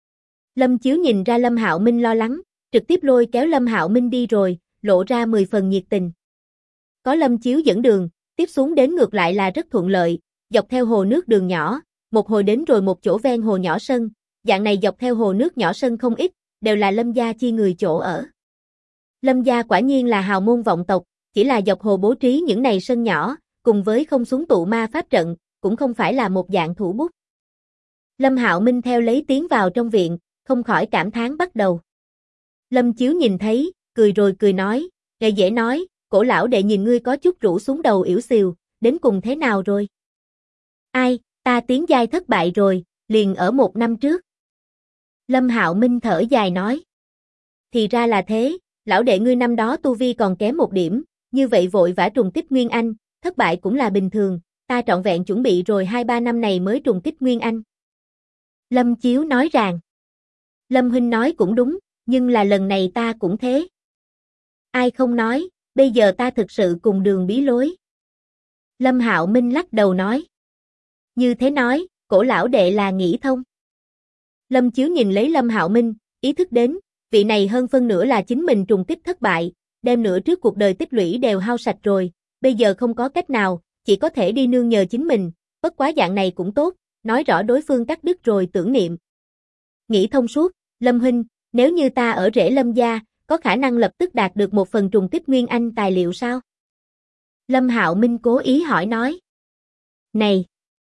Speaker 1: Lâm Chiếu nhìn ra Lâm Hạo Minh lo lắng, trực tiếp lôi kéo Lâm Hạo Minh đi rồi, lộ ra 10 phần nhiệt tình. Có Lâm Chiếu dẫn đường, tiếp xuống đến ngược lại là rất thuận lợi, dọc theo hồ nước đường nhỏ, một hồi đến rồi một chỗ ven hồ nhỏ sân, dạng này dọc theo hồ nước nhỏ sân không ít, đều là Lâm gia chi người chỗ ở. Lâm gia quả nhiên là hào môn vọng tộc, chỉ là dọc hồ bố trí những này sân nhỏ, cùng với không xuống tụ ma pháp trận, cũng không phải là một dạng thủ bút. Lâm Hạo Minh theo lấy tiến vào trong viện, không khỏi cảm thán bắt đầu. Lâm Chiếu nhìn thấy, cười rồi cười nói, nghe dễ nói, Cổ lão đệ nhìn ngươi có chút rũ xuống đầu yểu xìu, đến cùng thế nào rồi? Ai, ta tiến giai thất bại rồi, liền ở 1 năm trước. Lâm Hạo Minh thở dài nói. Thì ra là thế, lão đệ ngươi năm đó tu vi còn kém 1 điểm, như vậy vội vã trùng kích Nguyên Anh, thất bại cũng là bình thường, ta trọn vẹn chuẩn bị rồi 2-3 năm này mới trùng kích Nguyên Anh. Lâm Chiếu nói rằng. Lâm huynh nói cũng đúng, nhưng là lần này ta cũng thế. Ai không nói, bây giờ ta thực sự cùng đường bí lối. Lâm Hạo Minh lắc đầu nói. Như thế nói, Cổ lão đệ là nghĩ thông. Lâm Chiếu nhìn lấy Lâm Hạo Minh, ý thức đến, vị này hơn phân nửa là chính mình trùng kích thất bại, đem nửa trước cuộc đời tích lũy đều hao sạch rồi, bây giờ không có cách nào, chỉ có thể đi nương nhờ chính mình, bất quá dạng này cũng tốt, nói rõ đối phương cắt đứt rồi tưởng niệm. Nghĩ thông suốt, Lâm huynh, nếu như ta ở rễ Lâm gia, có khả năng lập tức đạt được một phần trùng kích Nguyên Anh tài liệu sao? Lâm Hạo Minh cố ý hỏi nói. Này!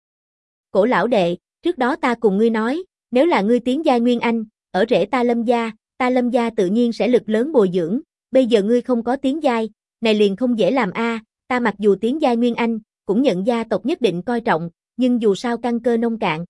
Speaker 1: Cổ lão đệ, trước đó ta cùng ngươi nói, nếu là ngươi tiến giai Nguyên Anh, ở rễ ta Lâm gia tự nhiên sẽ lực lớn bồi dưỡng, bây giờ ngươi không có tiến giai, này liền không dễ làm a. Ta mặc dù tiến giai Nguyên Anh, cũng nhận gia tộc nhất định coi trọng, nhưng dù sao căn cơ nông cạn.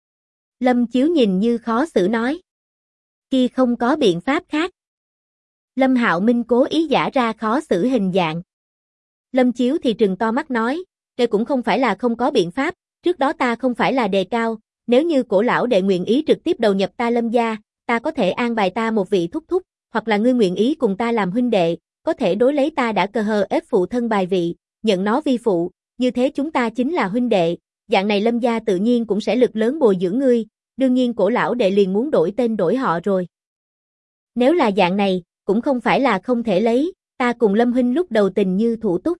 Speaker 1: Lâm Chiếu nhìn như khó xử nói. Kia không có biện pháp khác. Lâm Hạo Minh cố ý giả ra khó xử hình dạng. Lâm Chiếu thì trừng to mắt nói, đây cũng không phải là không có biện pháp, trước đó ta không phải là đề cao, nếu như Cổ lão đệ nguyện ý trực tiếp đầu nhập ta Lâm gia, ta có thể an bài ta một vị thúc thúc, hoặc là ngươi nguyện ý cùng ta làm huynh đệ, có thể đối lấy ta đã cờ hờ ép phụ thân bài vị, nhận nó vi phụ, như thế chúng ta chính là huynh đệ, dạng này Lâm gia tự nhiên cũng sẽ lực lớn bồi dưỡng ngươi, đương nhiên Cổ lão đệ liền muốn đổi tên đổi họ rồi. Nếu là dạng này, cũng không phải là không thể lấy, ta cùng Lâm huynh lúc đầu tình như thủ túc.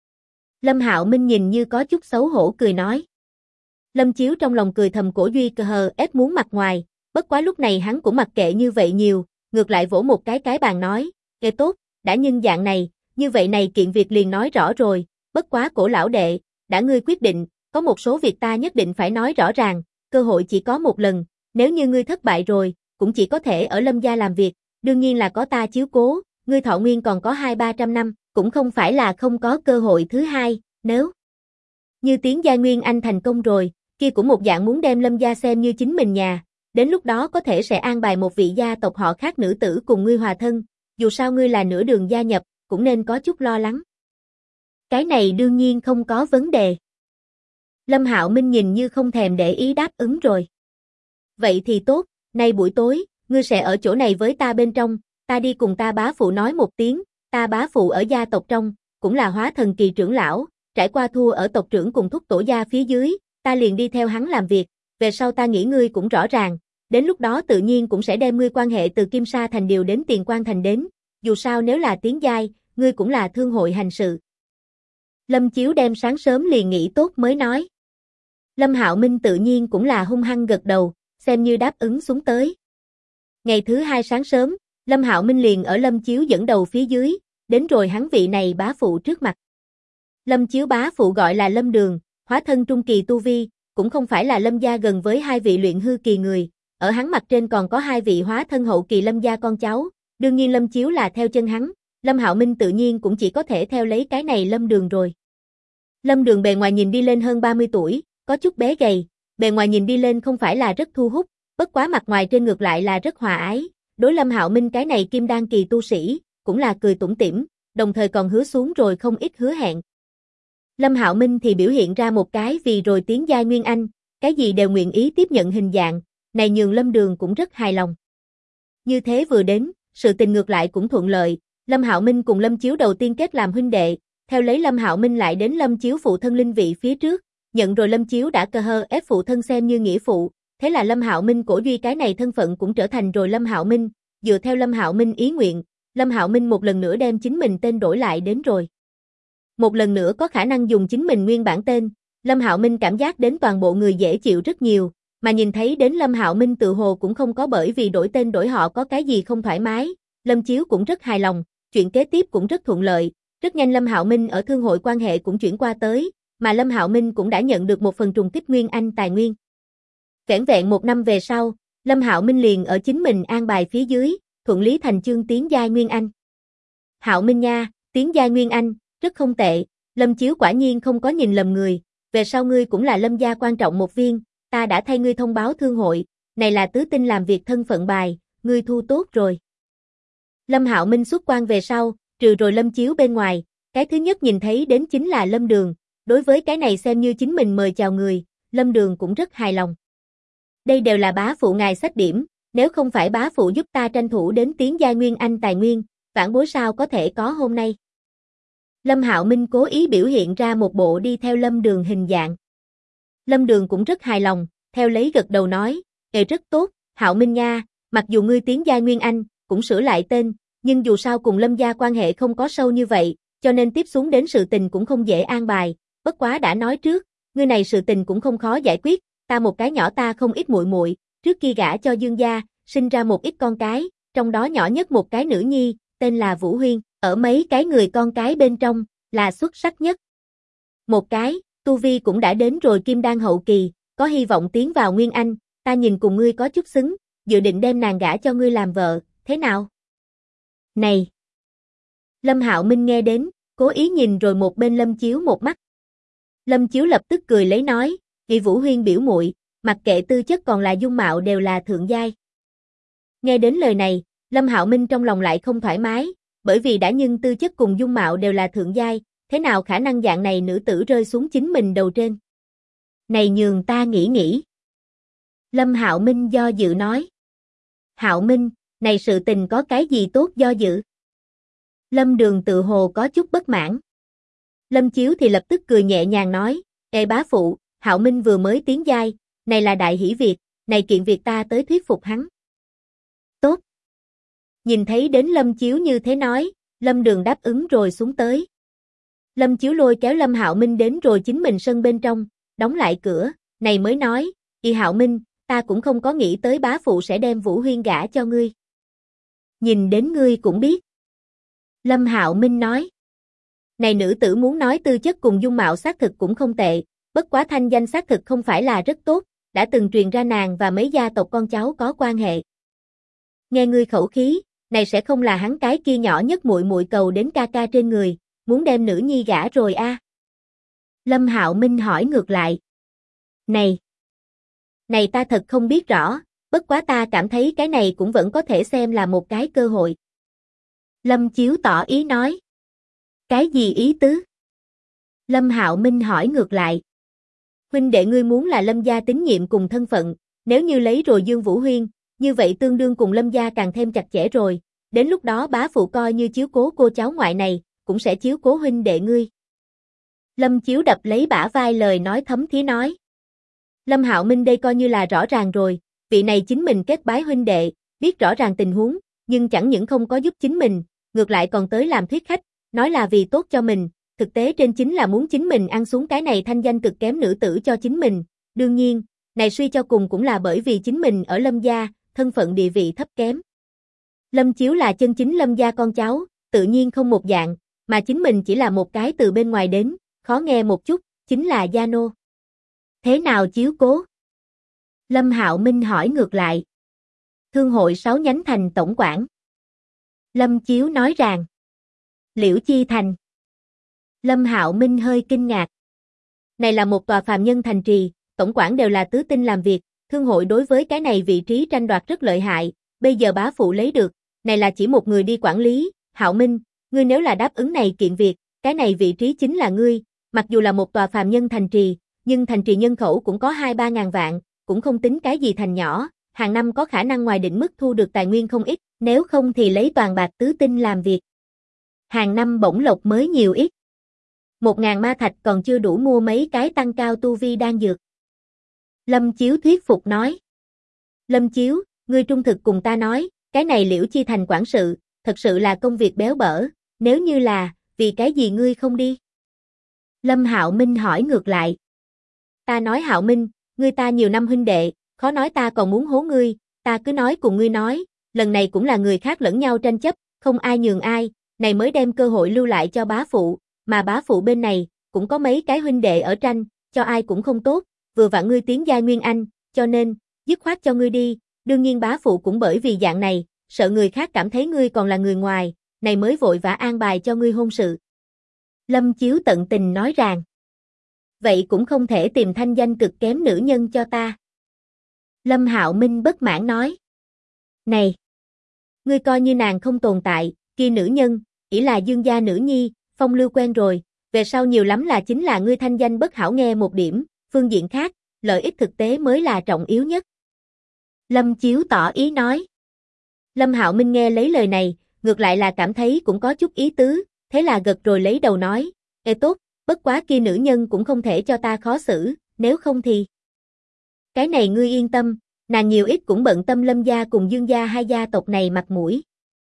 Speaker 1: Lâm Hạo Minh nhìn như có chút xấu hổ cười nói. Lâm Chiếu trong lòng cười thầm Cổ Duy cờ hờ ép muốn mặt ngoài, bất quá lúc này hắn cũng mặc kệ như vậy nhiều, ngược lại vỗ một cái bàn nói, nghe tốt, đã nhân dạng này, như vậy này kiện việc liền nói rõ rồi, bất quá Cổ lão đệ, đã ngươi quyết định, có một số việc ta nhất định phải nói rõ ràng, cơ hội chỉ có một lần, nếu như ngươi thất bại rồi, cũng chỉ có thể ở Lâm gia làm việc, đương nhiên là có ta chiếu cố, ngươi thọ nguyên còn có 200-300 năm, cũng không phải là không có cơ hội thứ hai, nếu như tiến giai Nguyên Anh thành công rồi, kia cũng một dạng muốn đem Lâm gia xem như chính mình nhà, đến lúc đó có thể sẽ an bài một vị gia tộc họ khác nữ tử cùng ngươi hòa thân, dù sao ngươi là nửa đường gia nhập, cũng nên có chút lo lắng. Cái này đương nhiên không có vấn đề. Lâm Hạo Minh nhìn như không thèm để ý đáp ứng rồi. Vậy thì tốt, nay buổi tối, ngươi sẽ ở chỗ này với ta bên trong, ta đi cùng ta bá phụ nói một tiếng, ta bá phụ ở gia tộc trong, cũng là hóa thần kỳ trưởng lão, trải qua thua ở tộc trưởng cùng thúc tổ gia phía dưới, ta liền đi theo hắn làm việc, về sau ta nghĩ ngươi cũng rõ ràng, đến lúc đó tự nhiên cũng sẽ đem ngươi quan hệ từ Kim Sa Thành điều đến Tiền Quan Thành đến, dù sao nếu là tiến giai, ngươi cũng là thương hội hành sự. Lâm Chiếu đem sáng sớm liền nghĩ tốt mới nói. Lâm Hạo Minh tự nhiên cũng là hung hăng gật đầu, xem như đáp ứng xuống tới. Ngày thứ hai sáng sớm, Lâm Hạo Minh liền ở Lâm Chiếu dẫn đầu phía dưới, đến rồi hắn vị này bá phụ trước mặt. Lâm Chiếu bá phụ gọi là Lâm Đường, hóa thân trung kỳ tu vi, cũng không phải là Lâm gia gần với hai vị luyện hư kỳ người, ở hắn mặt trên còn có hai vị hóa thân hậu kỳ Lâm gia con cháu, đương nhiên Lâm Chiếu là theo chân hắn, Lâm Hạo Minh tự nhiên cũng chỉ có thể theo lấy cái này Lâm Đường rồi. Lâm Đường bề ngoài nhìn đi lên hơn 30 tuổi, có chút bé gầy, bề ngoài nhìn đi lên không phải là rất thu hút, bất quá mặt ngoài trên ngược lại là rất hòa ái, đối Lâm Hạo Minh cái này kim đan kỳ tu sĩ, cũng là cười tủm tỉm, đồng thời còn hứa xuống rồi không ít hứa hẹn. Lâm Hạo Minh thì biểu hiện ra một cái vì rồi tiến giai Nguyên Anh, cái gì đều nguyện ý tiếp nhận hình dạng, này nhường Lâm Đường cũng rất hài lòng. Như thế vừa đến, sự tình ngược lại cũng thuận lợi, Lâm Hạo Minh cùng Lâm Chiếu đầu tiên kết làm huynh đệ, theo lấy Lâm Hạo Minh lại đến Lâm Chiếu phụ thân linh vị phía trước, nhận rồi Lâm Chiếu đã cơ hơ ép phụ thân xem như nghĩa phụ, thế là Lâm Hạo Minh cổ duy cái này thân phận cũng trở thành rồi Lâm Hạo Minh, dựa theo Lâm Hạo Minh ý nguyện, Lâm Hạo Minh một lần nữa đem chính mình tên đổi lại đến rồi. Một lần nữa có khả năng dùng chính mình nguyên bản tên, Lâm Hạo Minh cảm giác đến toàn bộ người dễ chịu rất nhiều, mà nhìn thấy đến Lâm Hạo Minh tự hồ cũng không có bởi vì đổi tên đổi họ có cái gì không thoải mái, Lâm Chiếu cũng rất hài lòng, chuyện kế tiếp cũng rất thuận lợi, rất nhanh Lâm Hạo Minh ở thương hội quan hệ cũng chuyển qua tới, mà Lâm Hạo Minh cũng đã nhận được một phần trùng kích Nguyên Anh tài nguyên. Vẻn vẹn một năm về sau, Lâm Hạo Minh liền ở chính mình an bài phía dưới, thuận lý thành chương tiến giai Nguyên Anh. Hạo Minh nha, tiến giai Nguyên Anh, rất không tệ, Lâm Chiếu quả nhiên không có nhìn lầm người, về sau ngươi cũng là Lâm gia quan trọng một viên, ta đã thay ngươi thông báo thương hội, này là tứ tinh làm việc thân phận bài, ngươi thu tốt rồi. Lâm Hạo Minh xuất quan về sau, trừ rồi Lâm Chiếu bên ngoài, cái thứ nhất nhìn thấy đến chính là Lâm Đường, đối với cái này xem như chính mình mời chào người, Lâm Đường cũng rất hài lòng. Đây đều là bá phụ ngài xách điểm, nếu không phải bá phụ giúp ta tranh thủ đến tiến giai Nguyên Anh tài nguyên, vãn bối sao có thể có hôm nay. Lâm Hạo Minh cố ý biểu hiện ra một bộ đi theo Lâm Đường hình dạng. Lâm Đường cũng rất hài lòng, theo lấy gật đầu nói, rất tốt, Hạo Minh nha, mặc dù ngươi tiến giai Nguyên Anh, cũng sửa lại tên, nhưng dù sao cùng Lâm gia quan hệ không có sâu như vậy, cho nên tiếp xuống đến sự tình cũng không dễ an bài, bất quá đã nói trước, ngươi này sự tình cũng không khó giải quyết, ta một cái nhỏ ta không ít muội muội, trước kia gả cho Dương gia, sinh ra một ít con cái, trong đó nhỏ nhất một cái nữ nhi, tên là Vũ Huyên, ở mấy cái người con cái bên trong, là xuất sắc nhất. Một cái, tu vi cũng đã đến rồi kim đan hậu kỳ, có hy vọng tiến vào Nguyên Anh, ta nhìn cùng ngươi có chút xứng, dự định đem nàng gả cho ngươi làm vợ, thế nào? Này! Lâm Hạo Minh nghe đến, cố ý nhìn rồi một bên Lâm Chiếu một mắt. Lâm Chiếu lập tức cười lấy nói, vì Vũ Huyên biểu muội, mặc kệ tư chất còn là dung mạo đều là thượng giai. Nghe đến lời này, Lâm Hạo Minh trong lòng lại không thoải mái, bởi vì đã nhưng tư chất cùng dung mạo đều là thượng giai, thế nào khả năng dạng này nữ tử rơi xuống chính mình đầu trên. Này nhường ta nghĩ. Lâm Hạo Minh do dự nói. Hạo Minh, này sự tình có cái gì tốt do dự? Lâm Đường tự hồ có chút bất mãn. Lâm Chiếu thì lập tức cười nhẹ nhàng nói, bá phụ, Hạo Minh vừa mới tiến giai, này là đại hỷ việc, này kiện việc ta tới thuyết phục hắn. Tốt. Nhìn thấy đến Lâm Chiếu như thế nói, Lâm Đường đáp ứng rồi xuống tới. Lâm Chiếu lôi kéo Lâm Hạo Minh đến rồi chính mình sân bên trong, đóng lại cửa, này mới nói, Hạo Minh, ta cũng không có nghĩ tới bá phụ sẽ đem Vũ Huyên gả cho ngươi. Nhìn đến ngươi cũng biết. Lâm Hạo Minh nói. Này nữ tử muốn nói tư chất cùng dung mạo xác thực cũng không tệ, bất quá thanh danh xác thực không phải là rất tốt, đã từng truyền ra nàng và mấy gia tộc con cháu có quan hệ. Nghe ngươi khẩu khí, này sẽ không là hắn cái kia nhỏ nhất muội muội cầu đến ca ca trên người, muốn đem nữ nhi gả rồi a? Lâm Hạo Minh hỏi ngược lại. Này, Này ta thật không biết rõ, bất quá ta cảm thấy cái này cũng vẫn có thể xem là một cái cơ hội. Lâm Chiếu tỏ ý nói. Cái gì ý tứ? Lâm Hạo Minh hỏi ngược lại. Huynh đệ ngươi muốn là Lâm gia tín nhiệm cùng thân phận, nếu như lấy rồi Dương Vũ Huyên, như vậy tương đương cùng Lâm gia càng thêm chặt chẽ rồi, đến lúc đó bá phụ coi như chiếu cố cô cháu ngoại này, cũng sẽ chiếu cố huynh đệ ngươi. Lâm Chiếu đập lấy bả vai lời nói thấm thía nói. Lâm Hạo Minh đây coi như là rõ ràng rồi, vị này chính mình kết bái huynh đệ, biết rõ ràng tình huống, nhưng chẳng những không có giúp chính mình, ngược lại còn tới làm thuyết khách, nói là vì tốt cho mình, thực tế trên chính là muốn chính mình ăn xuống cái này thanh danh cực kém nữ tử cho chính mình, đương nhiên, này suy cho cùng cũng là bởi vì chính mình ở Lâm gia, thân phận địa vị thấp kém. Lâm Chiếu là chân chính Lâm gia con cháu, tự nhiên không một dạng, mà chính mình chỉ là một cái từ bên ngoài đến, khó nghe một chút, chính là gia nô. Thế nào chiếu cố? Lâm Hạo Minh hỏi ngược lại. Thương hội 6 nhánh thành tổng quản. Lâm Chiếu nói rằng. Liễu Chi Thành. Lâm Hạo Minh hơi kinh ngạc. Này là một tòa phàm nhân thành trì, tổng quản đều là tứ tinh làm việc, thương hội đối với cái này vị trí tranh đoạt rất lợi hại, bây giờ bá phụ lấy được, này là chỉ một người đi quản lý, Hạo Minh, ngươi nếu là đáp ứng này kiện việc, cái này vị trí chính là ngươi, mặc dù là một tòa phàm nhân thành trì, nhưng thành trì nhân khẩu cũng có 2-3 ngàn vạn, cũng không tính cái gì thành nhỏ, hàng năm có khả năng ngoài định mức thu được tài nguyên không ít, nếu không thì lấy toàn bạc tứ tinh làm việc. Hàng năm bổng lộc mới nhiều ít. 1.000 ma thạch còn chưa đủ mua mấy cái tăng cao tu vi đan dược. Lâm Chiếu thuyết phục nói. Lâm Chiếu, ngươi trung thực cùng ta nói, cái này Liễu Chi Thành quản sự, thật sự là công việc béo bở, nếu như là, vì cái gì ngươi không đi? Lâm Hạo Minh hỏi ngược lại. Ta nói Hạo Minh, ngươi ta nhiều năm huynh đệ, khó nói ta còn muốn hố ngươi, ta cứ nói cùng ngươi nói, lần này cũng là người khác lẫn nhau tranh chấp, không ai nhường ai, này mới đem cơ hội lưu lại cho bá phụ, mà bá phụ bên này, cũng có mấy cái huynh đệ ở tranh, cho ai cũng không tốt, vừa vặn ngươi tiến giai Nguyên Anh, cho nên, dứt khoát cho ngươi đi, đương nhiên bá phụ cũng bởi vì dạng này, sợ người khác cảm thấy ngươi còn là người ngoài, này mới vội vã an bài cho ngươi hôn sự. Lâm Chiếu tận tình nói rằng, vậy cũng không thể tìm thanh danh cực kém nữ nhân cho ta. Lâm Hạo Minh bất mãn nói, này, ngươi coi như nàng không tồn tại, kia nữ nhân, ỷ là Dương gia nữ nhi, phong lưu quen rồi, về sau nhiều lắm là chính là ngươi thanh danh bất hảo nghe một điểm, phương diện khác, lợi ích thực tế mới là trọng yếu nhất. Lâm Chiếu tỏ ý nói. Lâm Hạo Minh nghe lấy lời này, ngược lại là cảm thấy cũng có chút ý tứ, thế là gật rồi lấy đầu nói, ê tốt, bất quá kia nữ nhân cũng không thể cho ta khó xử, nếu không thì. Cái này ngươi yên tâm, nàng nhiều ít cũng bận tâm Lâm gia cùng Dương gia hai gia tộc này mặt mũi.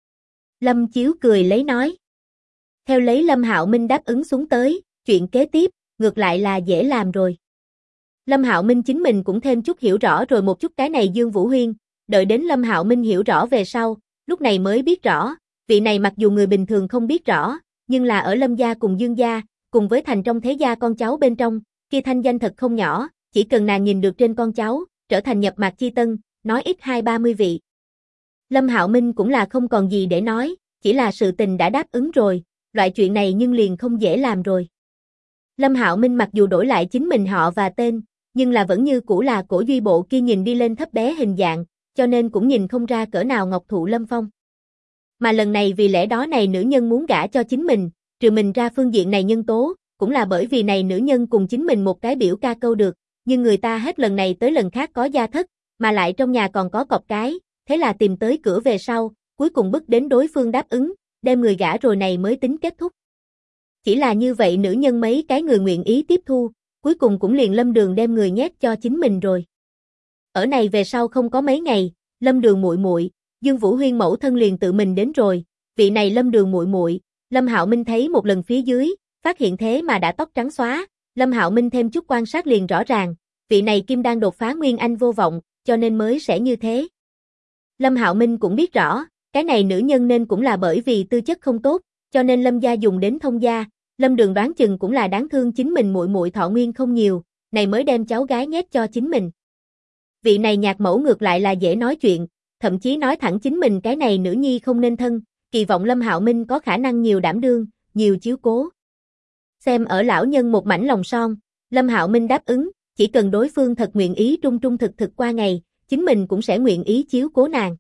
Speaker 1: Lâm Chiếu cười lấy nói. Theo lấy Lâm Hạo Minh đáp ứng xuống tới, chuyện kế tiếp, ngược lại là dễ làm rồi. Lâm Hạo Minh chính mình cũng thêm chút hiểu rõ rồi một chút cái này Dương Vũ Huyên, đợi đến Lâm Hạo Minh hiểu rõ về sau, lúc này mới biết rõ, vị này mặc dù người bình thường không biết rõ, nhưng là ở Lâm gia cùng Dương gia, cùng với thành trong thế gia con cháu bên trong, kia thanh danh thật không nhỏ, chỉ cần nàng nhìn được trên con cháu, trở thành nhập mạc chi tân, nói ít 20-30 vị. Lâm Hạo Minh cũng là không còn gì để nói, chỉ là sự tình đã đáp ứng rồi, loại chuyện này nhưng liền không dễ làm rồi. Lâm Hạo Minh mặc dù đổi lại chính mình họ và tên, nhưng là vẫn như cũ là cổ duy bộ kia nhìn đi lên thấp bé hình dạng, cho nên cũng nhìn không ra cỡ nào ngọc thụ lâm phong. Mà lần này vì lẽ đó này nữ nhân muốn gả cho chính mình, trừ mình ra phương diện này nhân tố, cũng là bởi vì này nữ nhân cùng chính mình một cái biểu ca câu được, nhưng người ta hết lần này tới lần khác có gia thất, mà lại trong nhà còn có cọp cái, thế là tìm tới cửa về sau, cuối cùng bức đến đối phương đáp ứng, đem người gả rồi này mới tính kết thúc. Chỉ là như vậy nữ nhân mấy cái người nguyện ý tiếp thu, cuối cùng cũng liền Lâm Đường đem người nhét cho chính mình rồi. Ở này về sau không có mấy ngày, Lâm Đường muội muội, Dương Vũ Huyên mẫu thân liền tự mình đến rồi, vị này Lâm Đường muội muội, Lâm Hạo Minh thấy một lần phía dưới, phát hiện thế mà đã tóc trắng xóa, Lâm Hạo Minh thêm chút quan sát liền rõ ràng, vị này kim đan đột phá Nguyên Anh vô vọng, cho nên mới sẽ như thế. Lâm Hạo Minh cũng biết rõ, cái này nữ nhân nên cũng là bởi vì tư chất không tốt, cho nên Lâm gia dùng đến thông gia, Lâm Đường đoán chừng cũng là đáng thương chính mình muội muội thọ nguyên không nhiều, này mới đem cháu gái nhét cho chính mình. Vị này nhạc mẫu ngược lại là dễ nói chuyện, thậm chí nói thẳng chính mình cái này nữ nhi không nên thân, kỳ vọng Lâm Hạo Minh có khả năng nhiều đảm đương, nhiều chiếu cố. Xem ở lão nhân một mảnh lòng son, Lâm Hạo Minh đáp ứng, chỉ cần đối phương thật nguyện ý trung trung thực thực qua ngày, chính mình cũng sẽ nguyện ý chiếu cố nàng.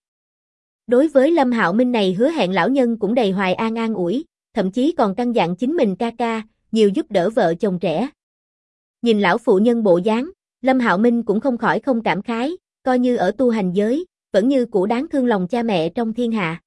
Speaker 1: Đối với Lâm Hạo Minh này hứa hẹn lão nhân cũng đầy hoài an ủi, thậm chí còn căn dặn chính mình ca ca, nhiều giúp đỡ vợ chồng trẻ. Nhìn lão phụ nhân bộ dáng, Lâm Hạo Minh cũng không khỏi không cảm khái, coi như ở tu hành giới, vẫn như cũ đáng thương lòng cha mẹ trong thiên hạ.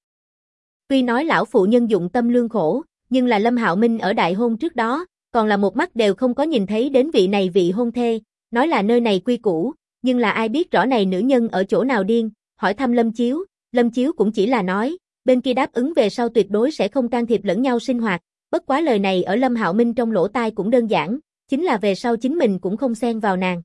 Speaker 1: Tuy nói lão phụ nhân dụng tâm lương khổ, nhưng là Lâm Hạo Minh ở đại hôn trước đó, còn là một mắt đều không có nhìn thấy đến vị này vị hôn thê, nói là nơi này quy củ, nhưng là ai biết rõ này nữ nhân ở chỗ nào điên, hỏi thăm Lâm Chiếu cũng chỉ là nói, bên kia đáp ứng về sau tuyệt đối sẽ không can thiệp lẫn nhau sinh hoạt, bất quá lời này ở Lâm Hạo Minh trong lỗ tai cũng đơn giản, chính là về sau chính mình cũng không xen vào nàng.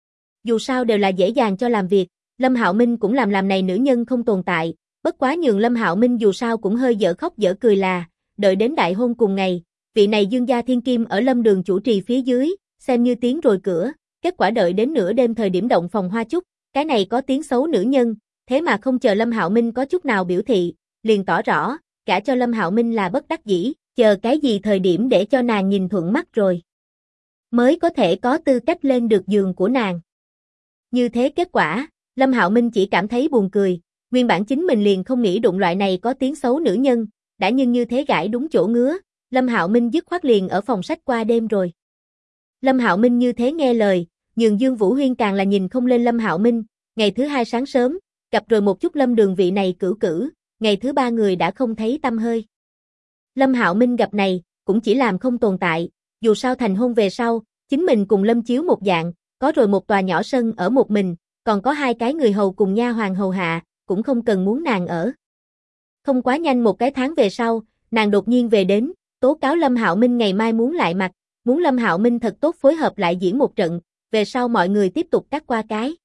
Speaker 1: Dù sao đều là dễ dàng cho làm việc, Lâm Hạo Minh cũng làm này nữ nhân không tồn tại, bất quá nhường Lâm Hạo Minh dù sao cũng hơi dở khóc dở cười là, đợi đến đại hôn cùng ngày, vị này Dương gia thiên kim ở Lâm Đường chủ trì phía dưới, xem như tiếng rồi cửa, kết quả đợi đến nửa đêm thời điểm động phòng hoa chúc, cái này có tiếng xấu nữ nhân, thế mà không chờ Lâm Hạo Minh có chút nào biểu thị, liền tỏ rõ, cả cho Lâm Hạo Minh là bất đắc dĩ, chờ cái gì thời điểm để cho nàng nhìn thuận mắt rồi, mới có thể có tư cách lên được giường của nàng. Như thế kết quả, Lâm Hạo Minh chỉ cảm thấy buồn cười, nguyên bản chính mình liền không nghĩ đụng loại này có tiếng xấu nữ nhân, đã nhưng như thế gãi đúng chỗ ngứa, Lâm Hạo Minh dứt khoát liền ở phòng sách qua đêm rồi. Lâm Hạo Minh như thế nghe lời, nhường Dương Vũ Huyên càng là nhìn không lên Lâm Hạo Minh, ngày thứ hai sáng sớm, gặp rồi một chút Lâm Đường vị này cử, ngày thứ ba người đã không thấy tăm hơi. Lâm Hạo Minh gặp này, cũng chỉ làm không tồn tại, dù sao thành hôn về sau, chính mình cùng Lâm Chiếu một dạng, có rồi một tòa nhỏ sân ở một mình, còn có hai cái người hầu cùng nha hoàn hầu hạ, cũng không cần muốn nàng ở. Không quá nhanh một cái tháng về sau, nàng đột nhiên về đến, tố cáo Lâm Hạo Minh ngày mai muốn lại mặt, muốn Lâm Hạo Minh thật tốt phối hợp lại diễn một trận, về sau mọi người tiếp tục cắt qua cái.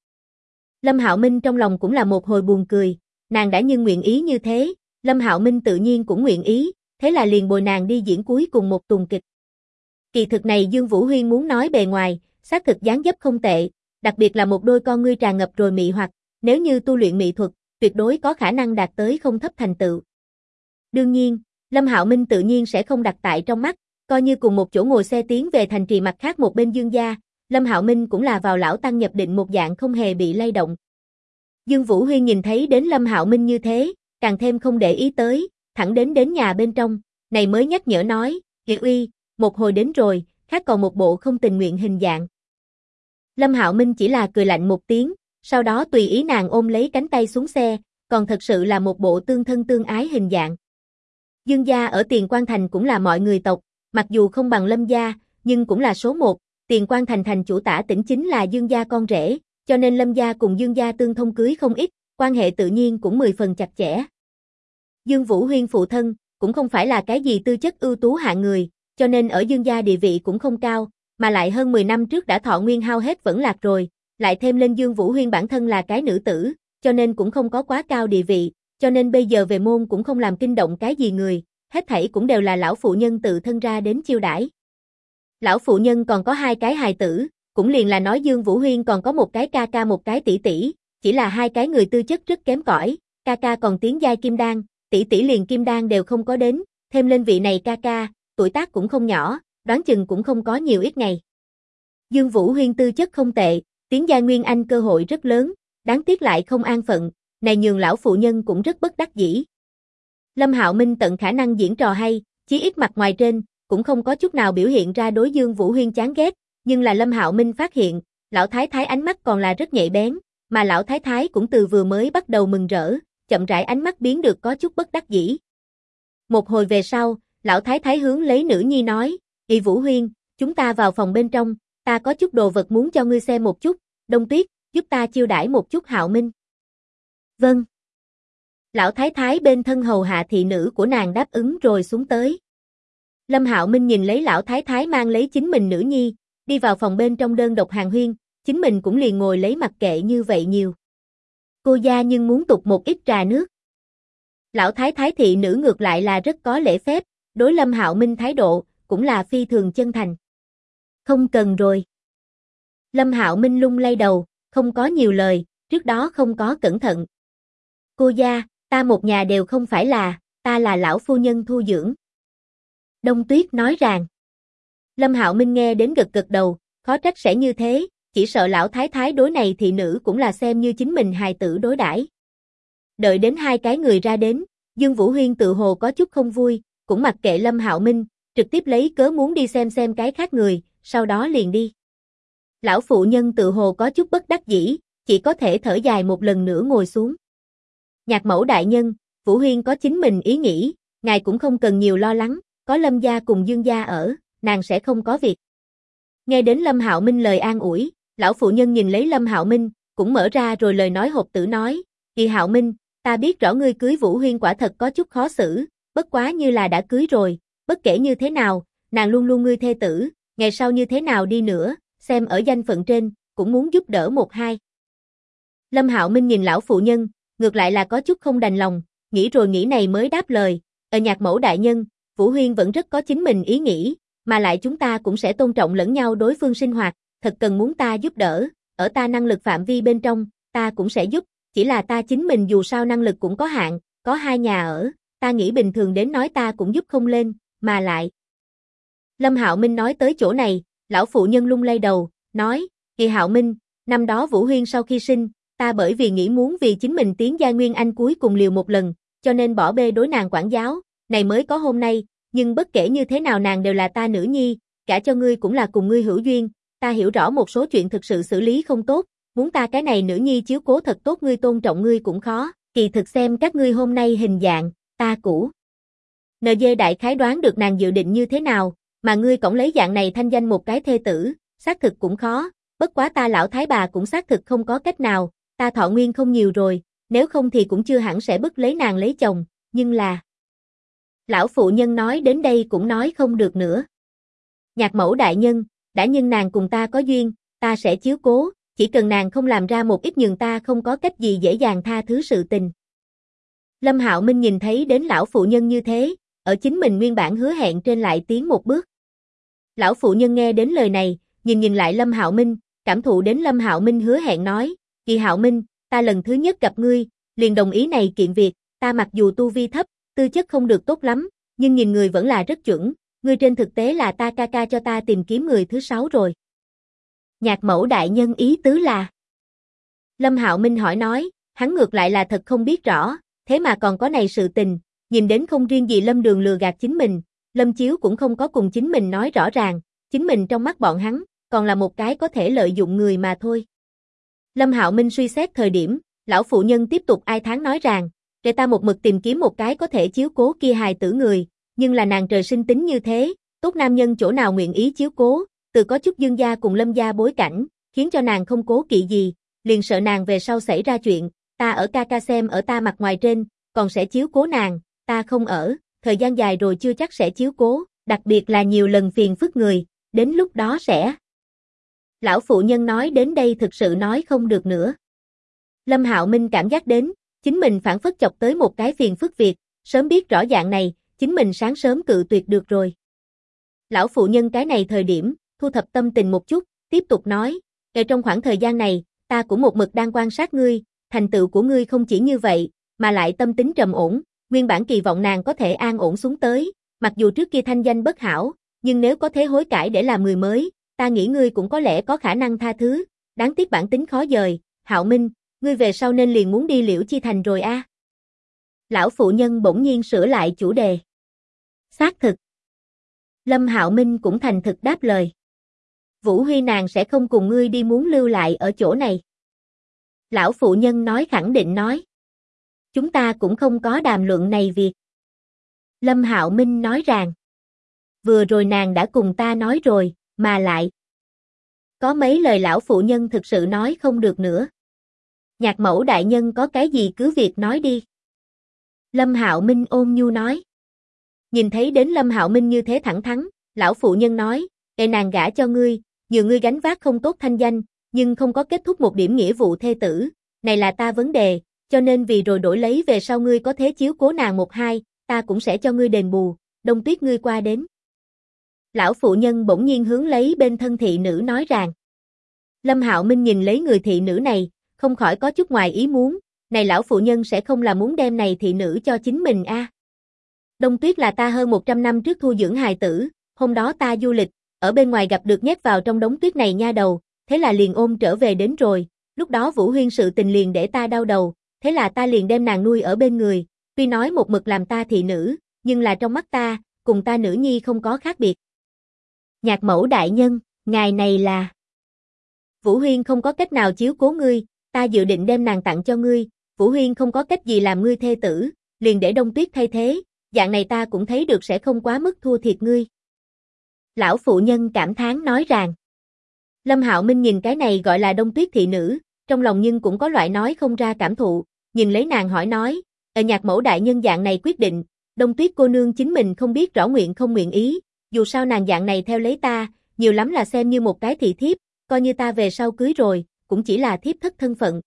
Speaker 1: Lâm Hạo Minh trong lòng cũng là một hồi buồn cười, nàng đã nhưng nguyện ý như thế, Lâm Hạo Minh tự nhiên cũng nguyện ý, thế là liền bồi nàng đi diễn cuối cùng một tuần kịch. Kỳ thực này Dương Vũ Huyên muốn nói bề ngoài, xác thực dáng dấp không tệ, đặc biệt là một đôi con ngươi tràn ngập rồi mị hoặc, nếu như tu luyện mỹ thuật, tuyệt đối có khả năng đạt tới không thấp thành tựu. Đương nhiên, Lâm Hạo Minh tự nhiên sẽ không đặt tại trong mắt, coi như cùng một chỗ ngồi xe tiến về thành trì mặt khác một bên Dương gia, Lâm Hạo Minh cũng là vào lão tăng nhập định một dạng không hề bị lay động. Dương Vũ Huyên nhìn thấy đến Lâm Hạo Minh như thế, càng thêm không để ý tới, thẳng đến nhà bên trong, này mới nhắc nhở nói, Kiệt Uy, một hồi đến rồi, khác còn một bộ không tình nguyện hình dạng. Lâm Hạo Minh chỉ là cười lạnh một tiếng, sau đó tùy ý nàng ôm lấy cánh tay xuống xe, còn thật sự là một bộ tương thân tương ái hình dạng. Dương gia ở Tiền Quan Thành cũng là mọi người tộc, mặc dù không bằng Lâm gia, nhưng cũng là số một, Tiền Quan Thành thành chủ tả tỉnh chính là Dương gia con rể, cho nên Lâm gia cùng Dương gia tương thông cưới không ít, quan hệ tự nhiên cũng 10 phần chặt chẽ. Dương Vũ Huyên phụ thân, cũng không phải là cái gì tư chất ưu tú hạng người, cho nên ở Dương gia địa vị cũng không cao, mà lại hơn 10 năm trước đã thọ nguyên hao hết vẫn lạc rồi, lại thêm lên Dương Vũ Huyên bản thân là cái nữ tử, cho nên cũng không có quá cao địa vị, cho nên bây giờ về môn cũng không làm kinh động cái gì người, hết thảy cũng đều là lão phụ nhân tự thân ra đến chiêu đãi. Lão phụ nhân còn có hai cái hài tử, cũng liền là nói Dương Vũ Huyên còn có một cái ca ca một cái tỷ tỷ, chỉ là hai cái người tư chất rất kém cỏi, ca ca còn tiến giai kim đan, tỷ tỷ liền kim đan đều không có đến, thêm lên vị này ca ca, tuổi tác cũng không nhỏ, đoán chừng cũng không có nhiều ít ngày. Dương Vũ Huyên tư chất không tệ, tiến giai nguyên anh cơ hội rất lớn, đáng tiếc lại không an phận, này nhường lão phụ nhân cũng rất bất đắc dĩ. Lâm Hạo Minh tận khả năng diễn trò hay, chí ít mặt ngoài trên, cũng không có chút nào biểu hiện ra đối Dương Vũ Huyên chán ghét, nhưng là Lâm Hạo Minh phát hiện, lão thái thái ánh mắt còn là rất nhạy bén, mà lão thái thái cũng từ vừa mới bắt đầu mừng rỡ, chậm rãi ánh mắt biến được có chút bất đắc dĩ. Một hồi về sau, lão thái thái hướng lấy nữ nhi nói, "Y Vũ Huyên, chúng ta vào phòng bên trong, ta có chút đồ vật muốn cho ngươi xem một chút, Đông Tuyết, giúp ta chiêu đãi một chút Hạo Minh." "Vâng." Lão thái thái bên thân hầu hạ thị nữ của nàng đáp ứng rồi xuống tới. Lâm Hạo Minh nhìn lấy lão thái thái mang lấy chính mình nữ nhi, đi vào phòng bên trong đơn độc hàng huyên, chính mình cũng liền ngồi lấy mặc kệ như vậy nhiều. Cô gia nhưng muốn tục một ít trà nước. Lão thái thái thị nữ ngược lại là rất có lễ phép, đối Lâm Hạo Minh thái độ, cũng là phi thường chân thành. Không cần rồi. Lâm Hạo Minh lung lay đầu, không có nhiều lời, trước đó không có cẩn thận. Cô gia, ta một nhà đều không phải là, ta là lão phu nhân thu dưỡng. Đông Tuyết nói rằng. Lâm Hạo Minh nghe đến gật gật đầu, khó trách sẽ như thế, chỉ sợ lão thái thái đối này thị nữ cũng là xem như chính mình hài tử đối đãi. Đợi đến hai cái người ra đến, Dương Vũ Huyên tự hồ có chút không vui, cũng mặc kệ Lâm Hạo Minh, trực tiếp lấy cớ muốn đi xem cái khác người, sau đó liền đi. Lão phụ nhân tự hồ có chút bất đắc dĩ, chỉ có thể thở dài một lần nữa ngồi xuống. Nhạc mẫu đại nhân, Vũ Huyên có chính mình ý nghĩ, ngài cũng không cần nhiều lo lắng, có Lâm gia cùng Dương gia ở, nàng sẽ không có việc. Nghe đến Lâm Hạo Minh lời an ủi, lão phụ nhân nhìn lấy Lâm Hạo Minh, cũng mở ra rồi lời nói hộp tử nói, "Kỳ Hạo Minh, ta biết rõ ngươi cưới Vũ Huyên quả thật có chút khó xử, bất quá như là đã cưới rồi, bất kể như thế nào, nàng luôn luôn ngươi thê tử, ngày sau như thế nào đi nữa, xem ở danh phận trên, cũng muốn giúp đỡ một hai." Lâm Hạo Minh nhìn lão phụ nhân, ngược lại là có chút không đành lòng, nghĩ rồi nghĩ này mới đáp lời, Nhạc mẫu đại nhân, Vũ Huyên vẫn rất có chính mình ý nghĩ, mà lại chúng ta cũng sẽ tôn trọng lẫn nhau đối phương sinh hoạt, thật cần muốn ta giúp đỡ, ở ta năng lực phạm vi bên trong, ta cũng sẽ giúp, chỉ là ta chính mình dù sao năng lực cũng có hạn, có hai nhà ở, ta nghĩ bình thường đến nói ta cũng giúp không lên, mà lại." Lâm Hạo Minh nói tới chỗ này, lão phụ nhân lung lay đầu, nói, "Kỳ Hạo Minh, năm đó Vũ Huyên sau khi sinh, ta bởi vì nghĩ muốn vì chính mình tiến giai Nguyên Anh cuối cùng liều một lần, cho nên bỏ bê đối nàng quản giáo, này mới có hôm nay, nhưng bất kể như thế nào nàng đều là ta nữ nhi, cả cho ngươi cũng là cùng ngươi hữu duyên, ta hiểu rõ một số chuyện thực sự xử lý không tốt, muốn ta cái này nữ nhi chiếu cố thật tốt ngươi tôn trọng ngươi cũng khó, kỳ thực xem các ngươi hôm nay hình dạng, ta cũ. NG đại khái đoán được nàng dự định như thế nào, mà ngươi cõng lấy dạng này thanh danh một cái thê tử, xác thực cũng khó, bất quá ta lão thái bà cũng xác thực không có cách nào, ta thọ nguyên không nhiều rồi, nếu không thì cũng chưa hẳn sẽ bức lấy nàng lấy chồng, nhưng là..." Lão phụ nhân nói đến đây cũng nói không được nữa. "Nhạc mẫu đại nhân, đã nhưng nàng cùng ta có duyên, ta sẽ chiếu cố, chỉ cần nàng không làm ra một ít nhường ta không có cách gì dễ dàng tha thứ sự tình." Lâm Hạo Minh nhìn thấy đến lão phụ nhân như thế, ở chính mình nguyên bản hứa hẹn trên lại tiến một bước. Lão phụ nhân nghe đến lời này, nhìn lại Lâm Hạo Minh, cảm thụ đến Lâm Hạo Minh hứa hẹn nói, "Kỳ Hạo Minh, ta lần thứ nhất gặp ngươi, liền đồng ý này kiện việc, ta mặc dù tu vi thấp, tư chất không được tốt lắm, nhưng nhìn người vẫn là rất chuẩn, ngươi trên thực tế là ta ca ca cho ta tìm kiếm người thứ 6 rồi." Nhạc mẫu đại nhân ý tứ là? Lâm Hạo Minh hỏi nói, hắn ngược lại là thật không biết rõ, thế mà còn có này sự tình, nhìn đến không riêng gì Lâm Đường lừa gạt chính mình, Lâm Chiếu cũng không có cùng chính mình nói rõ ràng, chính mình trong mắt bọn hắn, còn là một cái có thể lợi dụng người mà thôi. Lâm Hạo Minh suy xét thời điểm, lão phụ nhân tiếp tục ai thán nói rằng, "Để ta một mực tìm kiếm một cái có thể chiếu cố kia hài tử người, nhưng là nàng trời sinh tính như thế, tốt nam nhân chỗ nào nguyện ý chiếu cố, từ có chút Dương gia cùng Lâm gia bối cảnh, khiến cho nàng không cố kỵ gì, liền sợ nàng về sau xảy ra chuyện, ta ở ca ca xem ở ta mặt ngoài trên, còn sẽ chiếu cố nàng, ta không ở, thời gian dài rồi chưa chắc sẽ chiếu cố, đặc biệt là nhiều lần phiền phức người, đến lúc đó sẽ..." Lão phụ nhân nói đến đây thực sự nói không được nữa. Lâm Hạo Minh cảm giác đến, chính mình phản phất chọc tới một cái phiền phức việc, sớm biết rõ dạng này, chính mình sáng sớm cự tuyệt được rồi. Lão phụ nhân cái này thời điểm, thu thập tâm tình một chút, tiếp tục nói, trong khoảng thời gian này, ta cũng một mực đang quan sát ngươi, thành tựu của ngươi không chỉ như vậy, mà lại tâm tính trầm ổn, nguyên bản kỳ vọng nàng có thể an ổn xuống tới, mặc dù trước kia thanh danh bất hảo, nhưng nếu có thế hối cải để làm người mới, ta nghĩ ngươi cũng có lẽ có khả năng tha thứ, đáng tiếc bản tính khó dời, Hạo Minh, ngươi về sau nên liền muốn đi Liễu Chi Thành rồi a." Lão phụ nhân bỗng nhiên sửa lại chủ đề. "Xác thực." Lâm Hạo Minh cũng thành thực đáp lời. "Vũ Huy nàng sẽ không cùng ngươi đi, muốn lưu lại ở chỗ này." Lão phụ nhân nói khẳng định nói. "Chúng ta cũng không có đàm luận này việc." Lâm Hạo Minh nói rằng. "Vừa rồi nàng đã cùng ta nói rồi, mà lại." Có mấy lời lão phụ nhân thực sự nói không được nữa. "Nhạc mẫu đại nhân có cái gì cứ việc nói đi." Lâm Hạo Minh ôn nhu nói. Nhìn thấy đến Lâm Hạo Minh như thế thẳng thắn, lão phụ nhân nói, nàng gả cho ngươi, nhiều ngươi gánh vác không tốt thanh danh, nhưng không có kết thúc một điểm nghĩa vụ thê tử, này là ta vấn đề, cho nên vì rồi đổi lấy về sau ngươi có thế chiếu cố nàng một hai, ta cũng sẽ cho ngươi đền bù, Đông Tuyết ngươi qua đến." Lão phụ nhân bỗng nhiên hướng lấy bên thân thị nữ nói rằng. Lâm Hạo Minh nhìn lấy người thị nữ này, không khỏi có chút ngoài ý muốn, này lão phụ nhân sẽ không là muốn đem này thị nữ cho chính mình a? Đông Tuyết là ta hơn 100 năm trước thu dưỡng hài tử, hôm đó ta du lịch, ở bên ngoài gặp được nhét vào trong đống tuyết này nha đầu, thế là liền ôm trở về đến rồi, lúc đó Vũ Huyên sự tình liền để ta đau đầu, thế là ta liền đem nàng nuôi ở bên người, tuy nói một mực làm ta thị nữ, nhưng là trong mắt ta, cùng ta nữ nhi không có khác biệt. Nhạc mẫu đại nhân, ngài này là... Vũ Huyên không có cách nào chiếu cố ngươi, ta dự định đem nàng tặng cho ngươi, Vũ Huyên không có cách gì làm ngươi thê tử, liền để Đông Tuyết thay thế, dạng này ta cũng thấy được sẽ không quá mức thua thiệt ngươi. Lão phụ nhân cảm thán nói rằng. Lâm Hạo Minh nhìn cái này gọi là Đông Tuyết thị nữ, trong lòng nhưng cũng có loại nói không ra cảm thụ, nhìn lấy nàng hỏi nói, Nhạc mẫu đại nhân dạng này quyết định, Đông Tuyết cô nương chính mình không biết rõ nguyện không nguyện ý, dù sao nàng dạng này theo lấy ta, nhiều lắm là xem như một cái thị thiếp, coi như ta về sau cưới rồi, cũng chỉ là thiếp thất thân phận.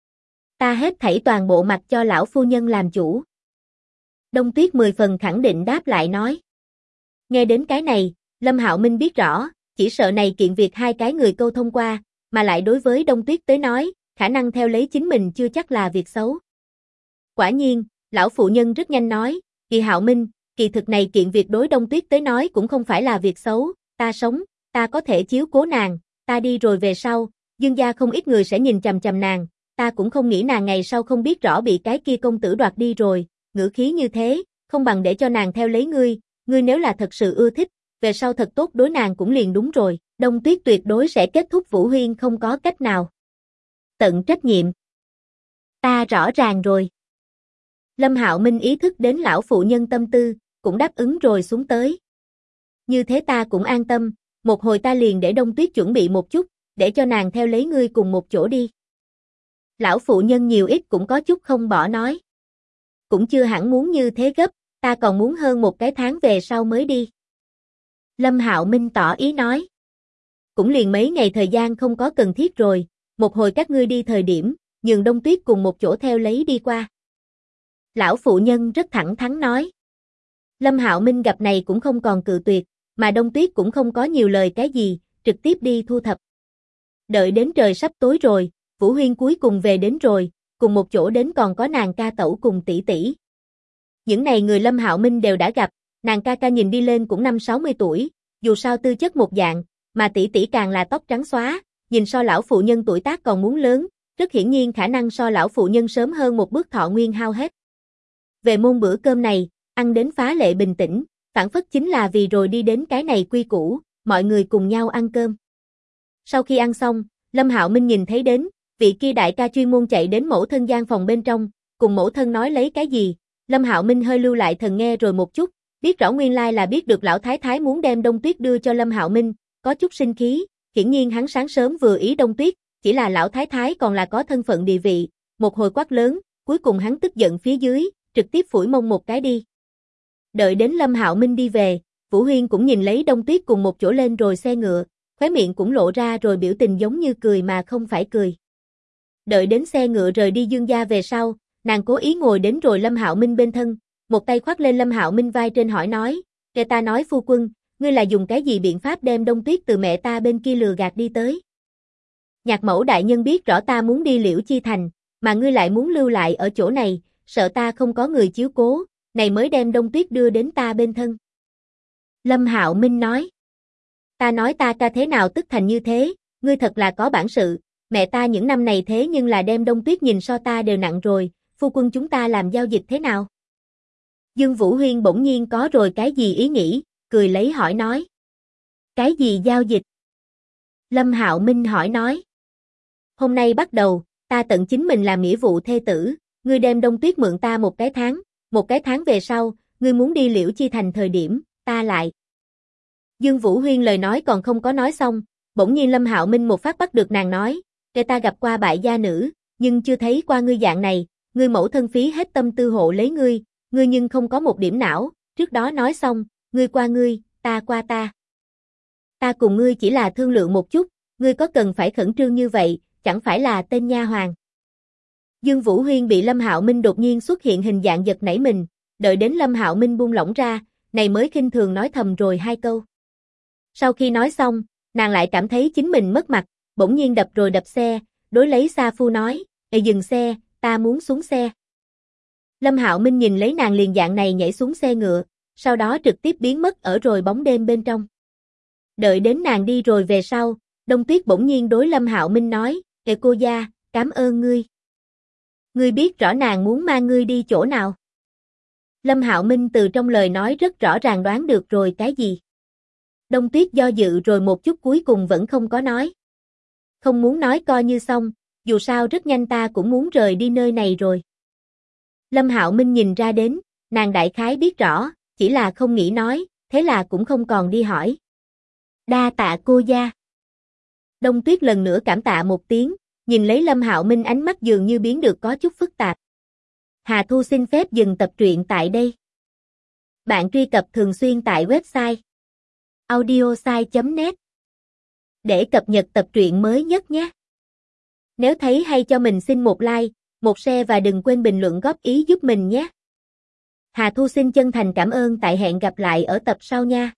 Speaker 1: Ta hết thảy toàn bộ mặc cho lão phu nhân làm chủ. Đông Tuyết 10 phần khẳng định đáp lại nói. Nghe đến cái này, Lâm Hạo Minh biết rõ, chỉ sợ này kiện việc hai cái người câu thông qua, mà lại đối với Đông Tuyết tới nói, khả năng theo lấy chính mình chưa chắc là việc xấu. Quả nhiên, lão phụ nhân rất nhanh nói, Kỳ Hạo Minh, kỳ thực này kiện việc đối Đông Tuyết tới nói cũng không phải là việc xấu, ta sống, ta có thể chiếu cố nàng, ta đi rồi về sau, Dương gia không ít người sẽ nhìn chằm chằm nàng, ta cũng không nghĩ nàng ngày sau không biết rõ bị cái kia công tử đoạt đi rồi, ngữ khí như thế, không bằng để cho nàng theo lấy ngươi nếu là thật sự ưa thích, về sau thật tốt đối nàng cũng liền đúng rồi, Đông Tuyết tuyệt đối sẽ kết thúc Vũ Huyên không có cách nào. Tận trách nhiệm. Ta rõ ràng rồi. Lâm Hạo Minh ý thức đến lão phụ nhân tâm tư, cũng đáp ứng rồi xuống tới. Như thế ta cũng an tâm, một hồi ta liền để Đông Tuyết chuẩn bị một chút, để cho nàng theo lấy ngươi cùng một chỗ đi. Lão phụ nhân nhiều ít cũng có chút không bỏ nói. Cũng chưa hẳn muốn như thế gấp, ta còn muốn hơn một cái tháng về sau mới đi. Lâm Hạo Minh tỏ ý nói. Cũng liền mấy ngày thời gian không có cần thiết rồi, một hồi các ngươi đi thời điểm, nhường Đông Tuyết cùng một chỗ theo lấy đi qua. Lão phụ nhân rất thẳng thắn nói. Lâm Hạo Minh gặp này cũng không còn cự tuyệt, mà Đông Tuyết cũng không có nhiều lời cái gì, trực tiếp đi thu thập. Đợi đến trời sắp tối rồi, Vũ Huyên cuối cùng về đến rồi, cùng một chỗ đến còn có nàng ca tẩu cùng tỷ tỷ. Những này người Lâm Hạo Minh đều đã gặp, nàng ca ca nhìn đi lên cũng 50-60 tuổi, dù sao tư chất một dạng, mà tỷ tỷ càng là tóc trắng xóa, nhìn so lão phụ nhân tuổi tác còn muốn lớn, rất hiển nhiên khả năng so lão phụ nhân sớm hơn một bước thọ nguyên hao hết. Về môn bữa cơm này, ăn đến phá lệ bình tĩnh, phản phất chính là vì rồi đi đến cái này quy củ, mọi người cùng nhau ăn cơm. Sau khi ăn xong, Lâm Hạo Minh nhìn thấy đến, vị kia đại ca chuyên môn chạy đến mẫu thân gian phòng bên trong, cùng mẫu thân nói lấy cái gì, Lâm Hạo Minh hơi lưu lại thần nghe rồi một chút, biết rõ nguyên lai là biết được lão thái thái muốn đem Đông Tuyết đưa cho Lâm Hạo Minh, có chút sinh khí, hiển nhiên hắn sáng sớm vừa ý Đông Tuyết, chỉ là lão thái thái còn là có thân phận địa vị, một hồi quát lớn, cuối cùng hắn tức giận phía dưới, trực tiếp phủi mông một cái đi. Đợi đến Lâm Hạo Minh đi về, Vũ Huyên cũng nhìn lấy Đông Tuyết cùng một chỗ lên rồi xe ngựa, khóe miệng cũng lộ ra rồi biểu tình giống như cười mà không phải cười. Đợi đến xe ngựa rời đi Dương gia về sau, nàng cố ý ngồi đến rồi Lâm Hạo Minh bên thân, một tay khoác lên Lâm Hạo Minh vai trên hỏi nói, nghe ta nói phu quân, ngươi là dùng cái gì biện pháp đem Đông Tuyết từ mẹ ta bên kia lừa gạt đi tới? Nhạc mẫu đại nhân biết rõ ta muốn đi Liễu Chi Thành, mà ngươi lại muốn lưu lại ở chỗ này, sợ ta không có người chiếu cố, này mới đem Đông Tuyết đưa đến ta bên thân. Lâm Hạo Minh nói, ta nói ta ca thế nào tức thành như thế, ngươi thật là có bản sự, mẹ ta những năm này thế nhưng là đem Đông Tuyết nhìn so ta đều nặng rồi, phu quân chúng ta làm giao dịch thế nào? Dương Vũ Huyên bỗng nhiên có rồi cái gì ý nghĩ, cười lấy hỏi nói. Cái gì giao dịch? Lâm Hạo Minh hỏi nói. Hôm nay bắt đầu, ta tận chính mình làm nghĩa vụ thê tử, ngươi đem Đông Tuyết mượn ta một cái tháng về sau, ngươi muốn đi Liễu Chi Thành thời điểm, ta lại. Dương Vũ Huyên lời nói còn không có nói xong, bỗng nhiên Lâm Hạo Minh một phát bắt được nàng nói, kể ta gặp qua bại gia nữ, nhưng chưa thấy qua ngươi dạng này, ngươi mẫu thân phí hết tâm tư hộ lấy ngươi nhưng không có một điểm não, trước đó nói xong, ngươi qua ngươi, ta qua ta. Ta cùng ngươi chỉ là thương lượng một chút, ngươi có cần phải khẩn trương như vậy, chẳng phải là tên nha hoàn. Dương Vũ Huyên bị Lâm Hạo Minh đột nhiên xuất hiện hình dạng giật nảy mình, đợi đến Lâm Hạo Minh buông lỏng ra, này mới khinh thường nói thầm rồi hai câu. Sau khi nói xong, nàng lại cảm thấy chính mình mất mặt, bỗng nhiên đập rồi đập xe, đối lấy Sa Phu nói, dừng xe, ta muốn xuống xe. Lâm Hạo Minh nhìn lấy nàng liền dạng này nhảy xuống xe ngựa, sau đó trực tiếp biến mất ở rồi bóng đêm bên trong. Đợi đến nàng đi rồi về sau, Đông Tuyết bỗng nhiên đối Lâm Hạo Minh nói, cô gia, cảm ơn ngươi. Ngươi biết rõ nàng muốn mang ngươi đi chỗ nào. Lâm Hạo Minh từ trong lời nói rất rõ ràng đoán được rồi cái gì. Đông Tuyết do dự rồi một chút cuối cùng vẫn không có nói. Không muốn nói coi như xong, dù sao rất nhanh ta cũng muốn rời đi nơi này rồi. Lâm Hạo Minh nhìn ra đến, nàng đại khái biết rõ, chỉ là không nghĩ nói, thế là cũng không còn đi hỏi. Đa tạ cô gia. Đông Tuyết lần nữa cảm tạ một tiếng, nhìn lấy Lâm Hạo Minh ánh mắt dường như biến được có chút phức tạp. Hà Thu xin phép dừng tập truyện tại đây. Bạn truy cập thường xuyên tại website audiosai.net để cập nhật tập truyện mới nhất nhé. Nếu thấy hay cho mình xin một like, một share và đừng quên bình luận góp ý giúp mình nhé. Hà Thu xin chân thành cảm ơn, tại hẹn gặp lại ở tập sau nha.